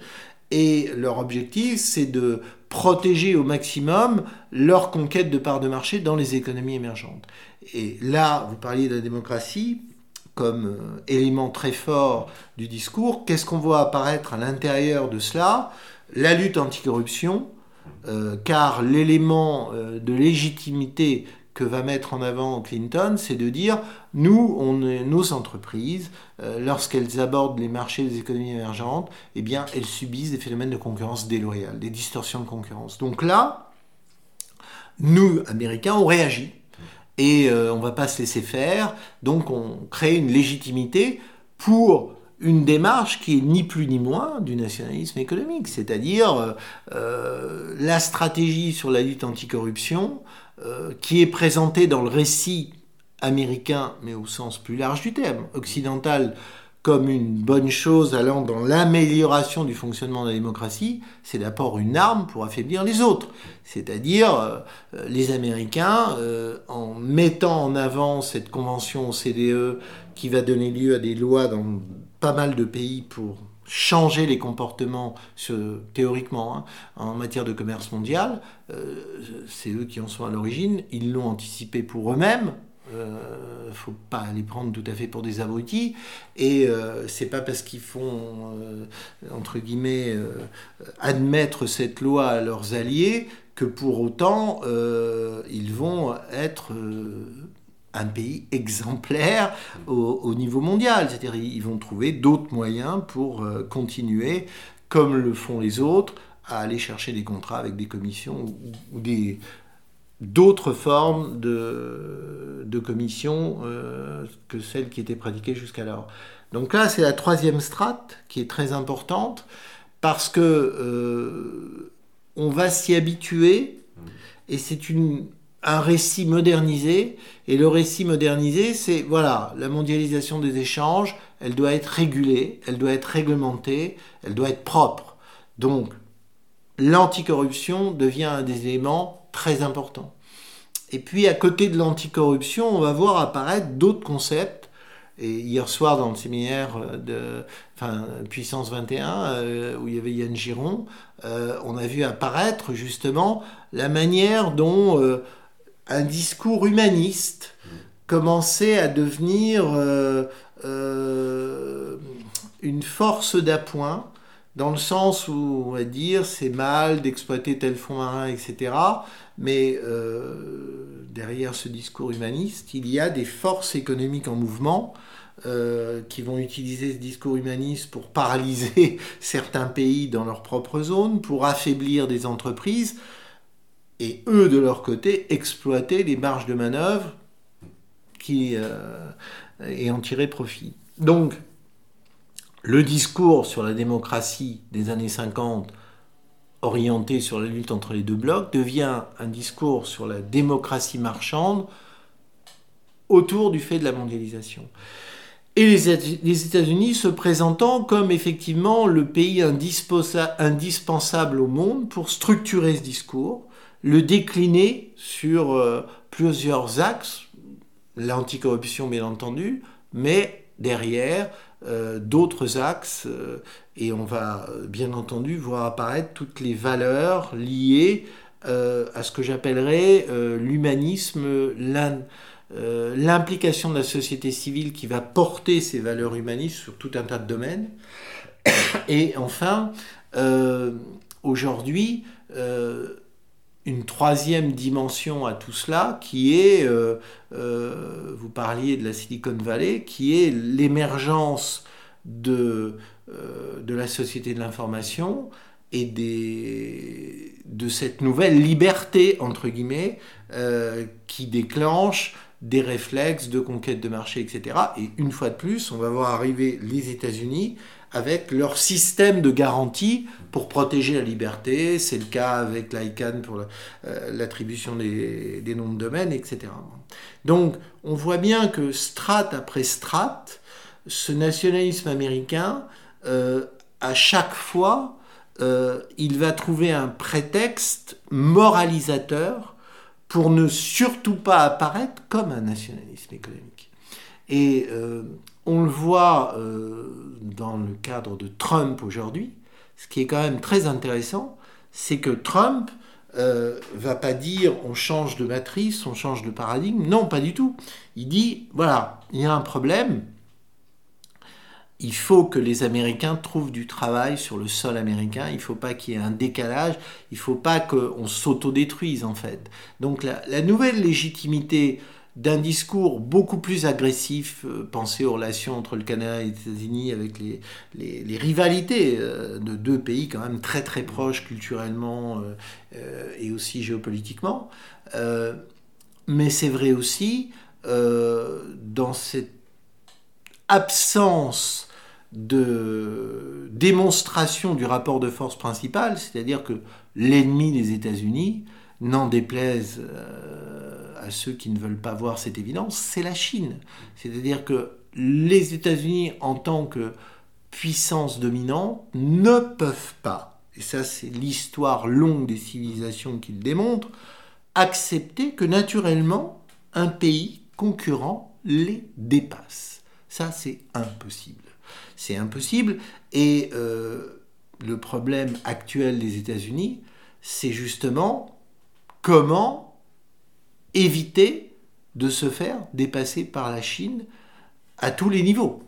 et leur objectif, c'est de protéger au maximum leur conquête de parts de marché dans les économies émergentes. Et là, vous parliez de la démocratie comme euh, élément très fort du discours. Qu'est-ce qu'on voit apparaître à l'intérieur de cela ? La lutte anticorruption, euh, car l'élément euh, de légitimité que va mettre en avant Clinton, c'est de dire, nous, on est, nos entreprises, euh, lorsqu'elles abordent les marchés des économies émergentes, eh bien, elles subissent des phénomènes de concurrence déloyale, des distorsions de concurrence. Donc là, nous, Américains, on réagit. Et euh, on ne va pas se laisser faire. Donc on crée une légitimité pour une démarche qui est ni plus ni moins du nationalisme économique. C'est-à-dire euh, la stratégie sur la lutte anticorruption euh, qui est présentée dans le récit américain, mais au sens plus large du terme, occidental, comme une bonne chose allant dans l'amélioration du fonctionnement de la démocratie, c'est d'abord une arme pour affaiblir les autres. C'est-à-dire, euh, les Américains, euh, en mettant en avant cette convention O C D E qui va donner lieu à des lois dans pas mal de pays pour changer les comportements, ce, théoriquement, hein, en matière de commerce mondial, euh, c'est eux qui en sont à l'origine, ils l'ont anticipé pour eux-mêmes. Il euh, ne faut pas les prendre tout à fait pour des abrutis, et euh, c'est pas parce qu'ils font euh, entre guillemets euh, admettre cette loi à leurs alliés que pour autant euh, ils vont être euh, un pays exemplaire au, au niveau mondial. C'est-à-dire ils vont trouver d'autres moyens pour euh, continuer, comme le font les autres, à aller chercher des contrats avec des commissions ou, ou des d'autres formes de, de commission euh, que celles qui étaient pratiquées jusqu'alors. Donc là, c'est la troisième strate qui est très importante parce que euh, on va s'y habituer et c'est une, un récit modernisé. Et le récit modernisé, c'est voilà, la mondialisation des échanges, elle doit être régulée, elle doit être réglementée, elle doit être propre. Donc, l'anticorruption devient un des éléments très important. Et puis, à côté de l'anticorruption, on va voir apparaître d'autres concepts. Et hier soir, dans le séminaire de enfin, Puissance vingt et un, euh, où il y avait Yann Giron, euh, on a vu apparaître justement la manière dont euh, un discours humaniste commençait à devenir euh, euh, une force d'appoint, dans le sens où on va dire c'est mal d'exploiter tel fonds marin, et cetera. Mais euh, derrière ce discours humaniste, il y a des forces économiques en mouvement euh, qui vont utiliser ce discours humaniste pour paralyser certains pays dans leur propre zone, pour affaiblir des entreprises, et eux, de leur côté, exploiter les marges de manœuvre qui, euh, et en tirer profit. Donc, le discours sur la démocratie des années cinquante, orienté sur la lutte entre les deux blocs, devient un discours sur la démocratie marchande autour du fait de la mondialisation. Et les États-Unis se présentant comme effectivement le pays indispensable au monde pour structurer ce discours, le décliner sur euh, plusieurs axes, l'anticorruption bien entendu, mais derrière euh, d'autres axes, euh, et on va bien entendu voir apparaître toutes les valeurs liées euh, à ce que j'appellerais euh, l'humanisme, l'in, euh, l'implication de la société civile qui va porter ces valeurs humanistes sur tout un tas de domaines. Et enfin, euh, aujourd'hui, euh, une troisième dimension à tout cela, qui est, euh, euh, vous parliez de la Silicon Valley, qui est l'émergence de, euh, de la société de l'information et des, de cette nouvelle liberté, entre guillemets, euh, qui déclenche des réflexes de conquête de marché, et cetera. Et une fois de plus, on va voir arriver les États-Unis avec leur système de garantie pour protéger la liberté. C'est le cas avec l'I C A N pour euh, l'attribution des, des noms de domaine, et cetera. Donc, on voit bien que strate après strate, ce nationalisme américain, euh, à chaque fois, euh, il va trouver un prétexte moralisateur pour ne surtout pas apparaître comme un nationalisme économique. Et euh, on le voit euh, dans le cadre de Trump aujourd'hui. Ce qui est quand même très intéressant, c'est que Trump euh, va pas dire on change de matrice, on change de paradigme. Non, pas du tout. Il dit, voilà, il y a un problème. Il faut que les Américains trouvent du travail sur le sol américain. Il ne faut pas qu'il y ait un décalage. Il ne faut pas qu'on s'autodétruise, en fait. Donc la, la nouvelle légitimité d'un discours beaucoup plus agressif, euh, pensé aux relations entre le Canada et les États-Unis, avec les, les, les rivalités euh, de deux pays quand même très très proches culturellement euh, euh, et aussi géopolitiquement. Euh, mais c'est vrai aussi euh, dans cette absence de démonstration du rapport de force principal, c'est-à-dire que l'ennemi des États-Unis, n'en déplaise euh, à ceux qui ne veulent pas voir cette évidence, c'est la Chine. C'est-à-dire que les États-Unis, en tant que puissance dominante, ne peuvent pas, et ça c'est l'histoire longue des civilisations qui le démontre, accepter que naturellement un pays concurrent les dépasse. Ça c'est impossible. C'est impossible, et euh, le problème actuel des États-Unis, c'est justement comment éviter de se faire dépasser par la Chine à tous les niveaux.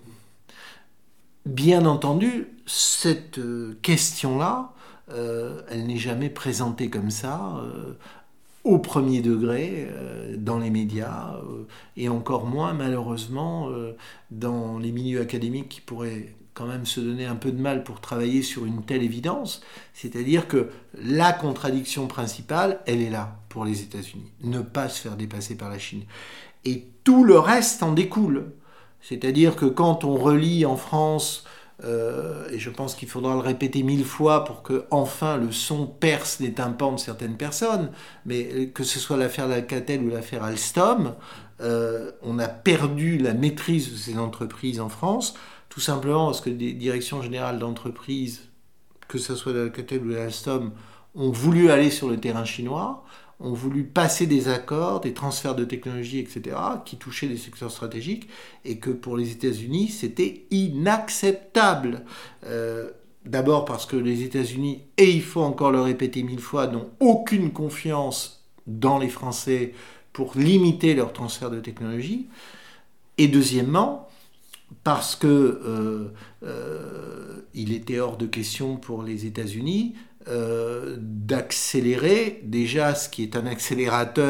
Bien entendu, cette question-là, euh, elle n'est jamais présentée comme ça, euh, au premier degré, euh, dans les médias, euh, et encore moins, malheureusement, euh, dans les milieux académiques qui pourraient quand même se donner un peu de mal pour travailler sur une telle évidence. C'est-à-dire que la contradiction principale, elle est là pour les États-Unis. Ne pas se faire dépasser par la Chine. Et tout le reste en découle. C'est-à-dire que quand on relit en France, euh, et je pense qu'il faudra le répéter mille fois pour que enfin le son perce les tympans de certaines personnes, mais que ce soit l'affaire Alcatel ou l'affaire Alstom, euh, on a perdu la maîtrise de ces entreprises en France, tout simplement parce que des directions générales d'entreprises, que ce soit l'Alcatel ou l'Alstom, ont voulu aller sur le terrain chinois, ont voulu passer des accords, des transferts de technologie, et cetera, qui touchaient des secteurs stratégiques, et que pour les États-Unis, c'était inacceptable. Euh, d'abord parce que les États-Unis, et il faut encore le répéter mille fois, n'ont aucune confiance dans les Français pour limiter leur transfert de technologie. Et deuxièmement, parce que euh, euh, il était hors de question pour les États-Unis euh, d'accélérer déjà ce qui est un accélérateur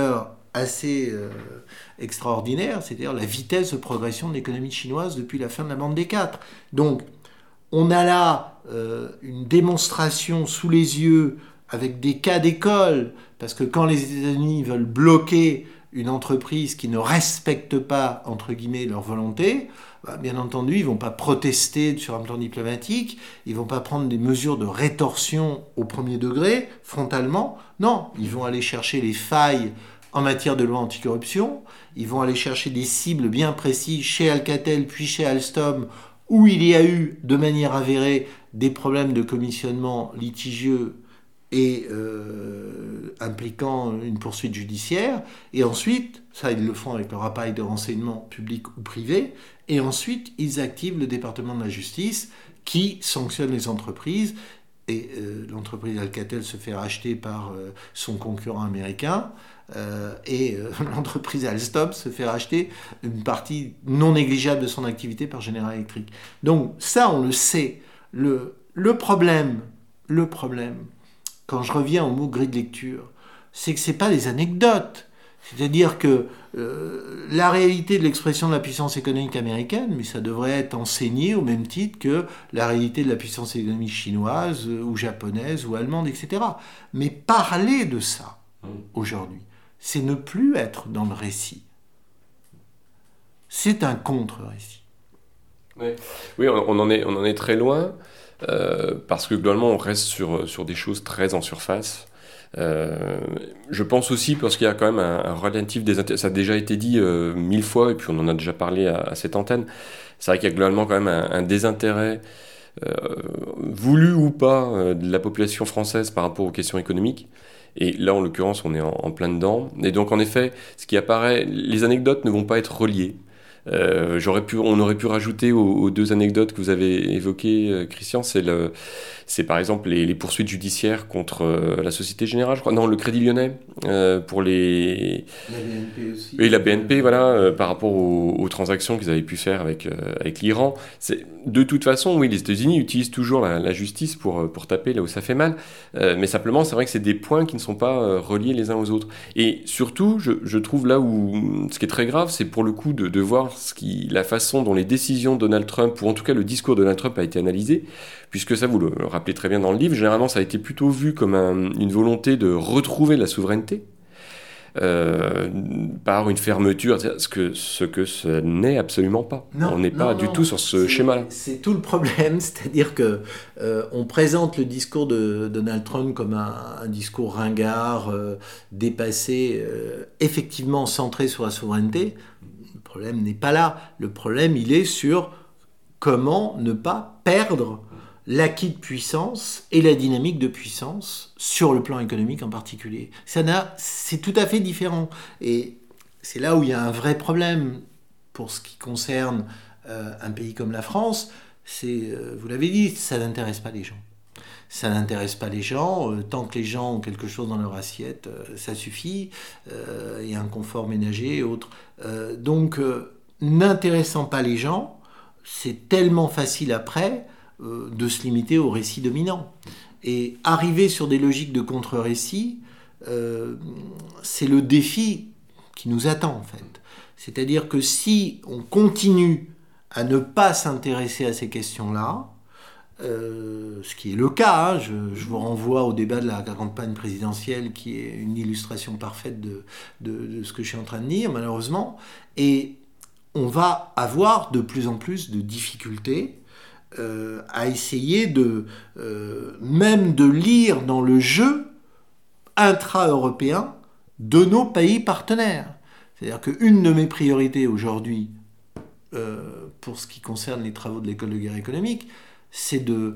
assez euh, extraordinaire, c'est-à-dire la vitesse de progression de l'économie chinoise depuis la fin de la bande des quatre. Donc, on a là euh, une démonstration sous les yeux avec des cas d'école, parce que quand les États-Unis veulent bloquer une entreprise qui ne respecte pas, entre guillemets, leur volonté, bah, bien entendu, ils ne vont pas protester sur un plan diplomatique, ils ne vont pas prendre des mesures de rétorsion au premier degré, frontalement. Non, ils vont aller chercher les failles en matière de loi anticorruption, ils vont aller chercher des cibles bien précises chez Alcatel puis chez Alstom, où il y a eu, de manière avérée, des problèmes de commissionnement litigieux et euh, impliquant une poursuite judiciaire. Et ensuite, ça ils le font avec leur appareil de renseignement public ou privé, et ensuite ils activent le département de la justice qui sanctionne les entreprises. Et euh, l'entreprise Alcatel se fait racheter par euh, son concurrent américain, euh, et euh, l'entreprise Alstom se fait racheter une partie non négligeable de son activité par General Electric. Donc ça, on le sait. Le, le problème, le problème, quand je reviens au mot grille de lecture, c'est que ce n'est pas des anecdotes. C'est-à-dire que euh, la réalité de l'expression de la puissance économique américaine, mais ça devrait être enseigné au même titre que la réalité de la puissance économique chinoise euh, ou japonaise ou allemande, et cetera. Mais parler de ça aujourd'hui, c'est ne plus être dans le récit. C'est un contre-récit. Oui, oui on, en est, on en est très loin, euh, parce que globalement on reste sur, sur des choses très en surface. Euh, je pense aussi parce qu'il y a quand même un, un relatif désintérêt. Ça a déjà été dit euh, mille fois, et puis on en a déjà parlé à, à cette antenne. C'est vrai qu'il y a globalement quand même un, un désintérêt, euh, voulu ou pas, euh, de la population française par rapport aux questions économiques. Et là, en l'occurrence, on est en, en plein dedans. Et donc, en effet, ce qui apparaît, les anecdotes ne vont pas être reliées. Euh, j'aurais pu, on aurait pu rajouter aux, aux deux anecdotes que vous avez évoquées, euh, Christian, c'est, le, c'est par exemple les, les poursuites judiciaires contre euh, la Société Générale, je crois, non, le Crédit Lyonnais, euh, pour les... La B N P aussi. Et la B N P, voilà, euh, par rapport aux, aux transactions qu'ils avaient pu faire avec, euh, avec l'Iran. C'est, de toute façon, oui, les États-Unis utilisent toujours la, la justice pour, pour taper là où ça fait mal, euh, mais simplement, c'est vrai que c'est des points qui ne sont pas euh, reliés les uns aux autres. Et surtout, je, je trouve là où, ce qui est très grave, c'est pour le coup de, de voir ce qui, la façon dont les décisions de Donald Trump, ou en tout cas le discours de Donald Trump a été analysé, puisque ça, vous le rappelez très bien dans le livre, généralement ça a été plutôt vu comme un, une volonté de retrouver la souveraineté, euh, par une fermeture, ce que ce, que ce n'est absolument pas. Non, on n'est pas non, du non, tout sur ce c'est, schéma-là. C'est tout le problème, c'est-à-dire que euh, on présente le discours de Donald Trump comme un, un discours ringard, euh, dépassé, euh, effectivement centré sur la souveraineté. Le problème n'est pas là. Le problème, il est sur comment ne pas perdre l'acquis de puissance et la dynamique de puissance sur le plan économique en particulier. Ça n'a, c'est tout à fait différent. Et c'est là où il y a un vrai problème pour ce qui concerne euh, un pays comme la France. C'est, euh, vous l'avez dit, ça n'intéresse pas les gens. Ça n'intéresse pas les gens. Euh, tant que les gens ont quelque chose dans leur assiette, euh, ça suffit. Euh, et un confort ménager et autres. Euh, donc, euh, n'intéressant pas les gens, c'est tellement facile après euh, de se limiter au récit dominant. Et arriver sur des logiques de contre-récit, euh, c'est le défi qui nous attend en fait. C'est-à-dire que si on continue à ne pas s'intéresser à ces questions-là, euh, ce qui est le cas, hein, je, je vous renvoie au débat de la campagne présidentielle qui est une illustration parfaite de, de, de ce que je suis en train de dire, malheureusement, et on va avoir de plus en plus de difficultés euh, à essayer de, euh, même de lire dans le jeu intra-européen de nos pays partenaires. C'est-à-dire qu'une de mes priorités aujourd'hui, euh, pour ce qui concerne les travaux de l'école de guerre économique, c'est de,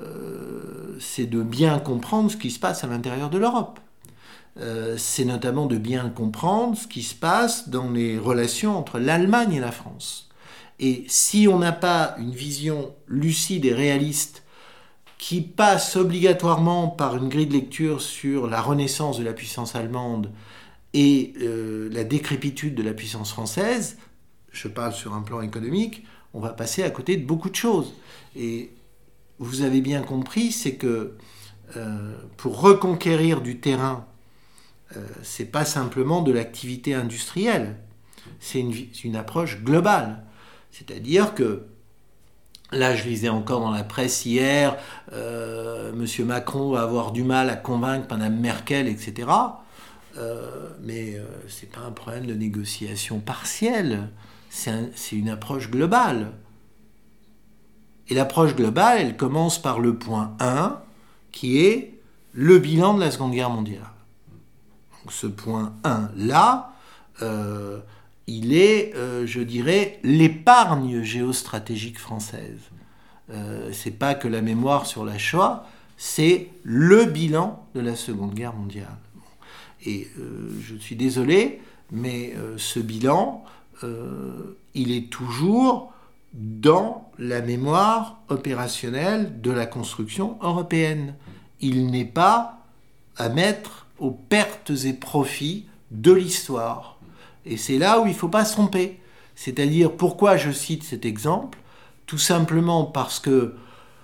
euh, c'est de bien comprendre ce qui se passe à l'intérieur de l'Europe. Euh, c'est notamment de bien comprendre ce qui se passe dans les relations entre l'Allemagne et la France. Et si on n'a pas une vision lucide et réaliste qui passe obligatoirement par une grille de lecture sur la renaissance de la puissance allemande et euh, la décrépitude de la puissance française, je parle sur un plan économique, on va passer à côté de beaucoup de choses. Et vous avez bien compris, c'est que euh, pour reconquérir du terrain euh, c'est pas simplement de l'activité industrielle, c'est une, une approche globale. C'est-à-dire que, là je lisais encore dans la presse hier, euh, M. Macron va avoir du mal à convaincre Mme Merkel, et cetera. Euh, mais euh, c'est pas un problème de négociation partielle, c'est, un, c'est une approche globale. Et l'approche globale, elle commence par le point un, qui est le bilan de la Seconde Guerre mondiale. Donc ce point un-là, euh, il est, euh, je dirais, l'épargne géostratégique française. Euh, c'est pas que la mémoire sur la Shoah, c'est le bilan de la Seconde Guerre mondiale. Et euh, je suis désolé, mais euh, ce bilan, euh, il est toujours dans la mémoire opérationnelle de la construction européenne. Il n'est pas à mettre aux pertes et profits de l'histoire. Et c'est là où il ne faut pas se tromper. C'est-à-dire, pourquoi je cite cet exemple ? Tout simplement parce que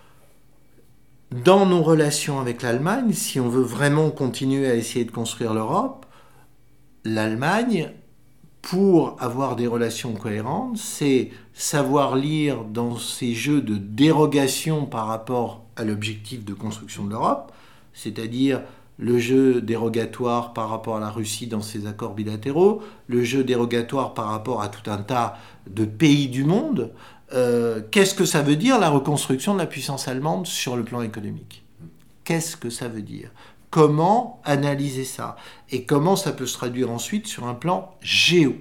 dans nos relations avec l'Allemagne, si on veut vraiment continuer à essayer de construire l'Europe, l'Allemagne, pour avoir des relations cohérentes, c'est savoir lire dans ces jeux de dérogation par rapport à l'objectif de construction de l'Europe, c'est-à-dire le jeu dérogatoire par rapport à la Russie dans ses accords bilatéraux, le jeu dérogatoire par rapport à tout un tas de pays du monde. Euh, qu'est-ce que ça veut dire, la reconstruction de la puissance allemande sur le plan économique ? Qu'est-ce que ça veut dire ? Comment analyser ça ? Et comment ça peut se traduire ensuite sur un plan géopolitique ?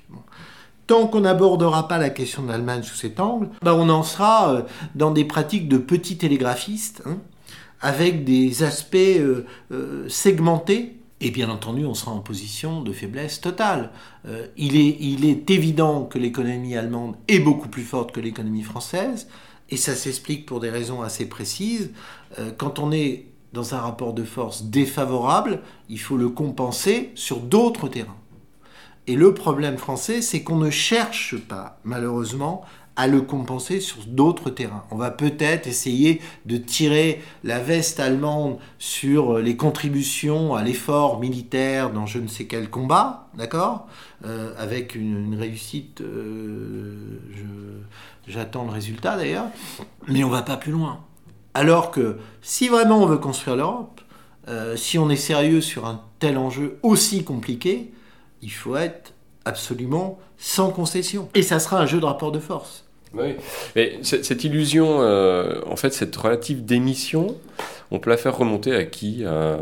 Bon. Tant qu'on n'abordera pas la question de l'Allemagne sous cet angle, ben on en sera dans des pratiques de petits télégraphistes, hein, avec des aspects euh, euh, segmentés. Et bien entendu, on sera en position de faiblesse totale. Euh, il est, il est évident que l'économie allemande est beaucoup plus forte que l'économie française, et ça s'explique pour des raisons assez précises. Euh, quand on est dans un rapport de force défavorable, il faut le compenser sur d'autres terrains. Et le problème français, c'est qu'on ne cherche pas, malheureusement, à le compenser sur d'autres terrains. On va peut-être essayer de tirer la veste allemande sur les contributions à l'effort militaire dans je ne sais quel combat, d'accord ? euh, Avec une, une réussite, euh, je, j'attends le résultat d'ailleurs, mais on ne va pas plus loin. Alors que si vraiment on veut construire l'Europe, euh, si on est sérieux sur un tel enjeu aussi compliqué, il faut être absolument sans concession. Et ça sera un jeu de rapport de force. Oui, mais cette illusion, euh, en fait, cette relative démission, on peut la faire remonter à qui ? euh,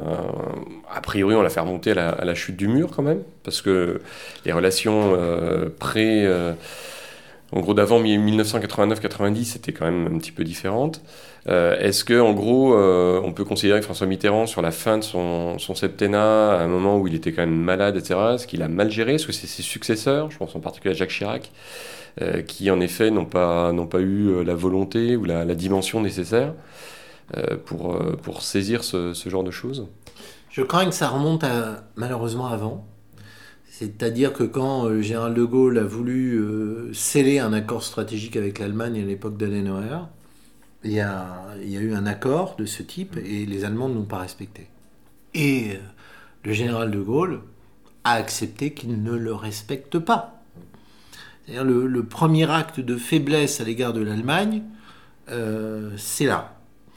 A priori, on la fait remonter à la, à la chute du mur quand même, parce que les relations euh, pré... Euh, en gros, d'avant dix-neuf cent quatre-vingt-neuf quatre-vingt-dix, c'était quand même un petit peu différente. Euh, est-ce que, en gros, euh, on peut considérer que François Mitterrand, sur la fin de son, son septennat, à un moment où il était quand même malade, et cetera, est-ce qu'il a mal géré ? Est-ce que c'est ses successeurs, je pense en particulier à Jacques Chirac, euh, qui en effet n'ont pas, n'ont pas eu la volonté ou la, la dimension nécessaire euh, pour, euh, pour saisir ce, ce genre de choses ? Je crains que ça remonte à, malheureusement avant. C'est-à-dire que quand le général de Gaulle a voulu euh, sceller un accord stratégique avec l'Allemagne à l'époque d'Adenauer, il y a, il y a eu un accord de ce type et les Allemands ne l'ont pas respecté. Et euh, le général de Gaulle a accepté qu'il ne le respecte pas. C'est-à-dire le, le premier acte de faiblesse à l'égard de l'Allemagne, euh, c'est là.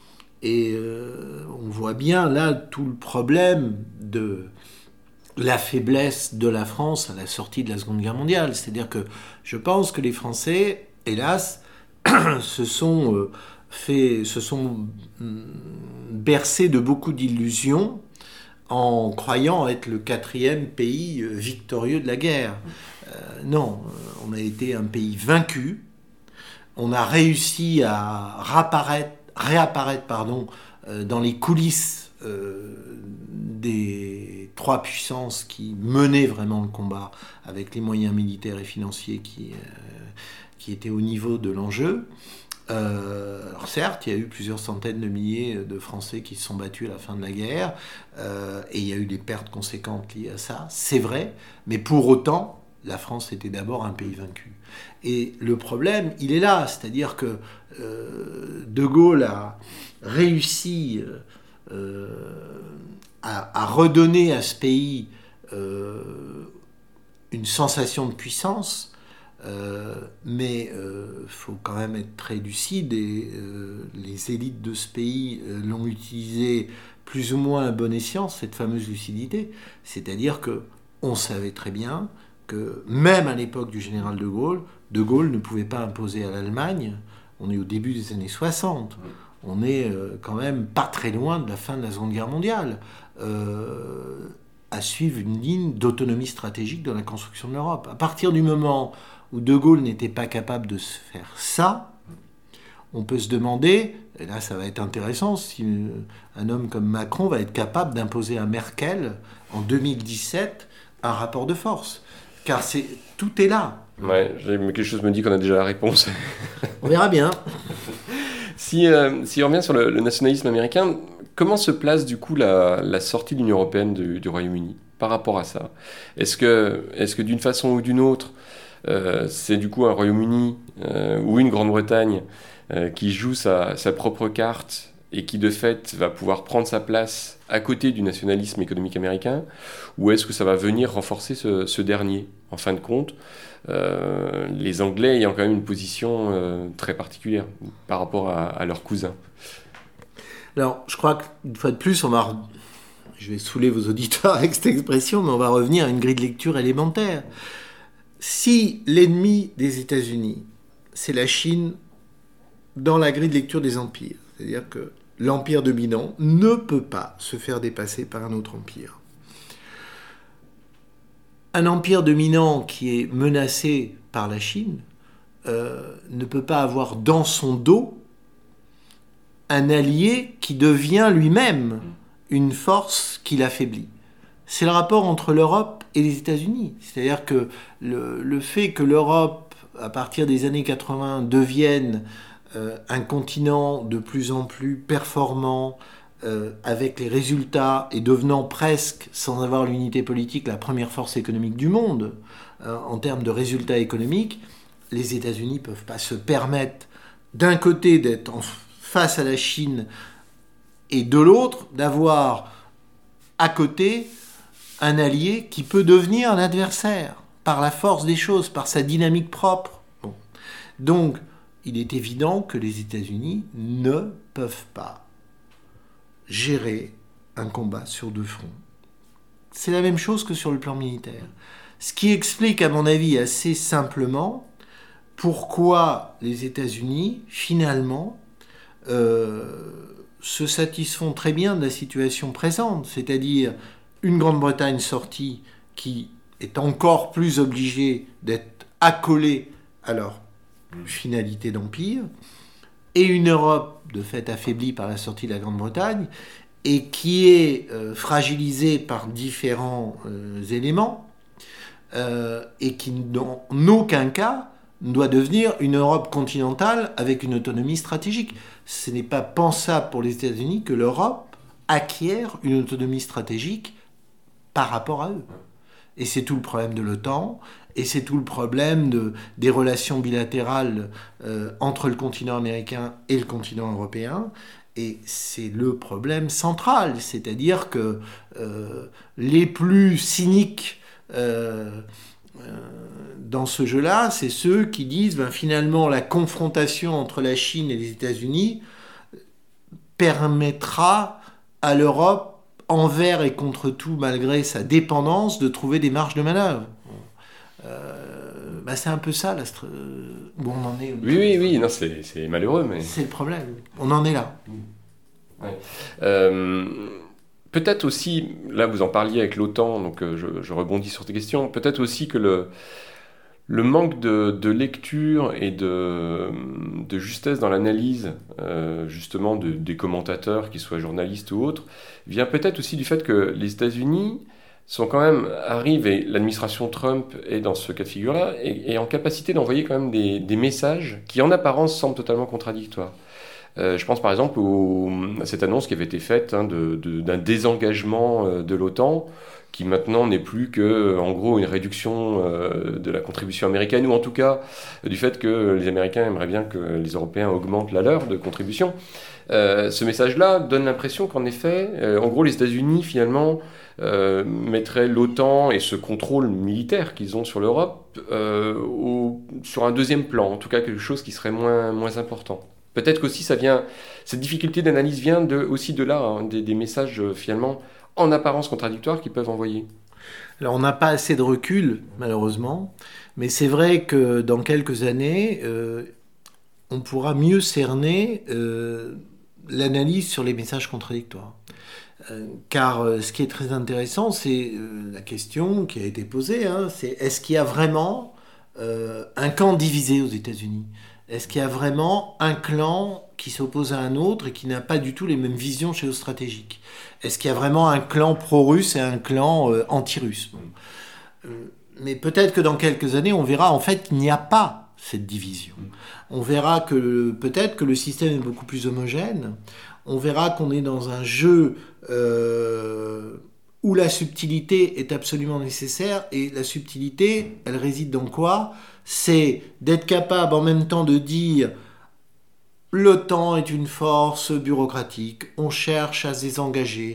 Et euh, on voit bien là tout le problème de la faiblesse de la France à la sortie de la Seconde Guerre mondiale. C'est-à-dire que je pense que les Français, hélas, se sont, euh, fait, se sont bercés de beaucoup d'illusions en croyant être le quatrième pays victorieux de la guerre. Euh, non, on a été un pays vaincu. On a réussi à réapparaître, réapparaître pardon, euh, dans les coulisses euh, des trois puissances qui menaient vraiment le combat avec les moyens militaires et financiers qui, euh, qui étaient au niveau de l'enjeu. Euh, alors certes, il y a eu plusieurs centaines de milliers de Français qui se sont battus à la fin de la guerre, euh, et il y a eu des pertes conséquentes liées à ça, c'est vrai, mais pour autant, la France était d'abord un pays vaincu. Et le problème, il est là, c'est-à-dire que euh, De Gaulle a réussi euh, a, a redonné à ce pays euh, une sensation de puissance, euh, mais il euh, faut quand même être très lucide, et euh, les élites de ce pays euh, l'ont utilisé plus ou moins à bon escient, cette fameuse lucidité. C'est-à-dire qu'on savait très bien que même à l'époque du général de Gaulle, de Gaulle ne pouvait pas imposer à l'Allemagne, on est au début des années soixante, on est euh, quand même pas très loin de la fin de la Seconde Guerre mondiale, euh, à suivre une ligne d'autonomie stratégique dans la construction de l'Europe. À partir du moment où de Gaulle n'était pas capable de se faire ça, on peut se demander, et là ça va être intéressant, si un homme comme Macron va être capable d'imposer à Merkel, en deux mille dix-sept, un rapport de force. Car c'est, tout est là. Ouais, quelque chose me dit qu'on a déjà la réponse. On verra bien. Si, euh, si on revient sur le, le nationalisme américain, comment se place du coup la, la sortie de l'Union européenne du, du Royaume-Uni par rapport à ça ? Est-ce que, est-ce que d'une façon ou d'une autre, euh, c'est du coup un Royaume-Uni euh, ou une Grande-Bretagne euh, qui joue sa, sa propre carte et qui de fait va pouvoir prendre sa place à côté du nationalisme économique américain, ou est-ce que ça va venir renforcer ce, ce dernier ? En fin de compte, euh, les Anglais ayant quand même une position euh, très particulière par rapport à, à leurs cousins. Alors, je crois qu'une fois de plus, on va... Re... Je vais saouler vos auditeurs avec cette expression, mais on va revenir à une grille de lecture élémentaire. Si l'ennemi des États-Unis, c'est la Chine dans la grille de lecture des empires, c'est-à-dire que l'empire dominant ne peut pas se faire dépasser par un autre empire. Un empire dominant qui est menacé par la Chine euh, ne peut pas avoir dans son dos un allié qui devient lui-même une force qui l'affaiblit. C'est le rapport entre l'Europe et les États-Unis. C'est-à-dire que le, le fait que l'Europe, à partir des années quatre-vingts, devienne euh, un continent de plus en plus performant, euh, avec les résultats et devenant presque, sans avoir l'unité politique, la première force économique du monde, euh, en termes de résultats économiques, les États-Unis ne peuvent pas se permettre, d'un côté, d'être en face à la Chine, et de l'autre, d'avoir à côté un allié qui peut devenir un adversaire, par la force des choses, par sa dynamique propre. Bon. Donc, il est évident que les États-Unis ne peuvent pas gérer un combat sur deux fronts. C'est la même chose que sur le plan militaire. Ce qui explique, à mon avis, assez simplement pourquoi les États-Unis, finalement, euh, se satisfont très bien de la situation présente, c'est-à-dire une Grande-Bretagne sortie qui est encore plus obligée d'être accolée à leur finalité d'empire, et une Europe de fait affaiblie par la sortie de la Grande-Bretagne, et qui est euh, fragilisée par différents euh, éléments, euh, et qui, dans aucun cas, doit devenir une Europe continentale avec une autonomie stratégique. Ce n'est pas pensable pour les États-Unis que l'Europe acquiert une autonomie stratégique par rapport à eux. Et c'est tout le problème de l'OTAN, et c'est tout le problème de, des relations bilatérales euh, entre le continent américain et le continent européen. Et c'est le problème central, c'est-à-dire que euh, les plus cyniques euh, euh, dans ce jeu-là, c'est ceux qui disent ben, finalement la confrontation entre la Chine et les États-Unis permettra à l'Europe, envers et contre tout, malgré sa dépendance, de trouver des marges de manœuvre. Euh, bah c'est un peu ça, là, où on en est. Oui, oui, oui, non, c'est, c'est malheureux, mais... C'est le problème. On en est là. Ouais. Euh, peut-être aussi, là vous en parliez avec l'OTAN, donc euh, je, je rebondis sur tes questions, peut-être aussi que le, le manque de, de lecture et de, de justesse dans l'analyse, euh, justement, de, des commentateurs, qu'ils soient journalistes ou autres, vient peut-être aussi du fait que les États-Unis sont quand même, arrivent, et l'administration Trump est dans ce cas de figure-là, et, et en capacité d'envoyer quand même des, des messages qui, en apparence, semblent totalement contradictoires. Euh, je pense par exemple au, à cette annonce qui avait été faite hein, de, de, d'un désengagement euh, de l'OTAN, qui maintenant n'est plus que, en gros, une réduction euh, de la contribution américaine, ou en tout cas du fait que les Américains aimeraient bien que les Européens augmentent la leur de contribution. Euh, ce message-là donne l'impression qu'en effet, euh, en gros, les États-Unis, finalement, euh, mettraient l'OTAN et ce contrôle militaire qu'ils ont sur l'Europe euh, au, sur un deuxième plan, en tout cas quelque chose qui serait moins, moins important. Peut-être qu'aussi ça vient, cette difficulté d'analyse vient de, aussi de là, hein, des, des messages euh, finalement en apparence contradictoires qu'ils peuvent envoyer. Alors on n'a pas assez de recul, malheureusement, mais c'est vrai que dans quelques années, euh, on pourra mieux cerner euh, l'analyse sur les messages contradictoires. Euh, car euh, ce qui est très intéressant, c'est euh, la question qui a été posée, hein, c'est est-ce qu'il y a vraiment euh, un camp divisé aux États-Unis ? Est-ce qu'il y a vraiment un clan qui s'oppose à un autre et qui n'a pas du tout les mêmes visions géostratégiques ? Est-ce qu'il y a vraiment un clan pro-russe et un clan euh, anti-russe ? Bon. euh, Mais peut-être que dans quelques années, on verra en fait qu'il n'y a pas cette division. On verra que peut-être que le système est beaucoup plus homogène. On verra qu'on est dans un jeu euh, où la subtilité est absolument nécessaire. Et la subtilité, elle réside dans quoi ? C'est d'être capable en même temps de dire l'OTAN est une force bureaucratique, on cherche à se désengager,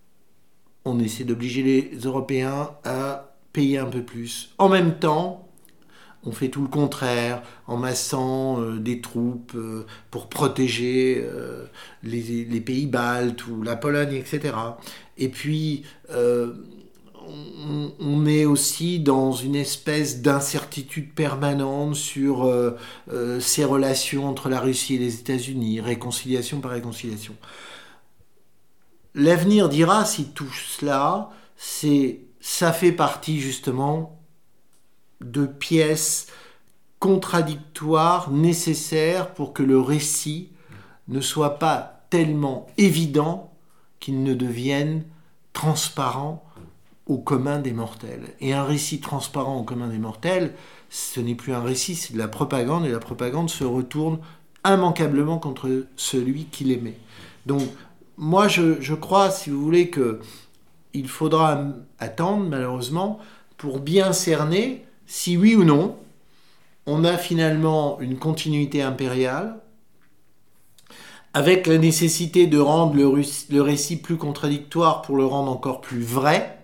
on essaie d'obliger les Européens à payer un peu plus. En même temps, on fait tout le contraire, en massant euh, des troupes euh, pour protéger euh, les, les pays baltes ou la Pologne, et cetera. Et puis, euh, on, on est aussi dans une espèce d'incertitude permanente sur euh, euh, ces relations entre la Russie et les États-Unis, réconciliation par réconciliation. L'avenir dira si tout cela, c'est, ça fait partie justement de pièces contradictoires nécessaires pour que le récit ne soit pas tellement évident qu'il ne devienne transparent au commun des mortels. Et un récit transparent au commun des mortels, ce n'est plus un récit, c'est de la propagande, et la propagande se retourne immanquablement contre celui qui l'émet. Donc, moi, je, je crois, si vous voulez, qu'il faudra attendre, malheureusement, pour bien cerner si oui ou non, on a finalement une continuité impériale, avec la nécessité de rendre le, le récit plus contradictoire pour le rendre encore plus vrai,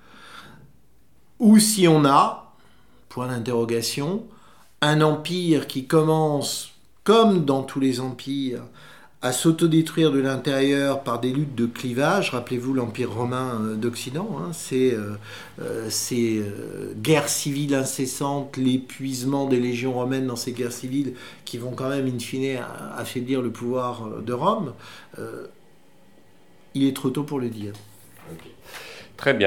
ou si on a, point d'interrogation, un empire qui commence, comme dans tous les empires, à s'autodétruire de l'intérieur par des luttes de clivage. Rappelez-vous l'Empire romain d'Occident, hein, c'est euh, euh, ces euh, guerres civiles incessantes, l'épuisement des légions romaines dans ces guerres civiles qui vont quand même in fine affaiblir le pouvoir de Rome. Euh, il est trop tôt pour le dire. Okay. Très bien.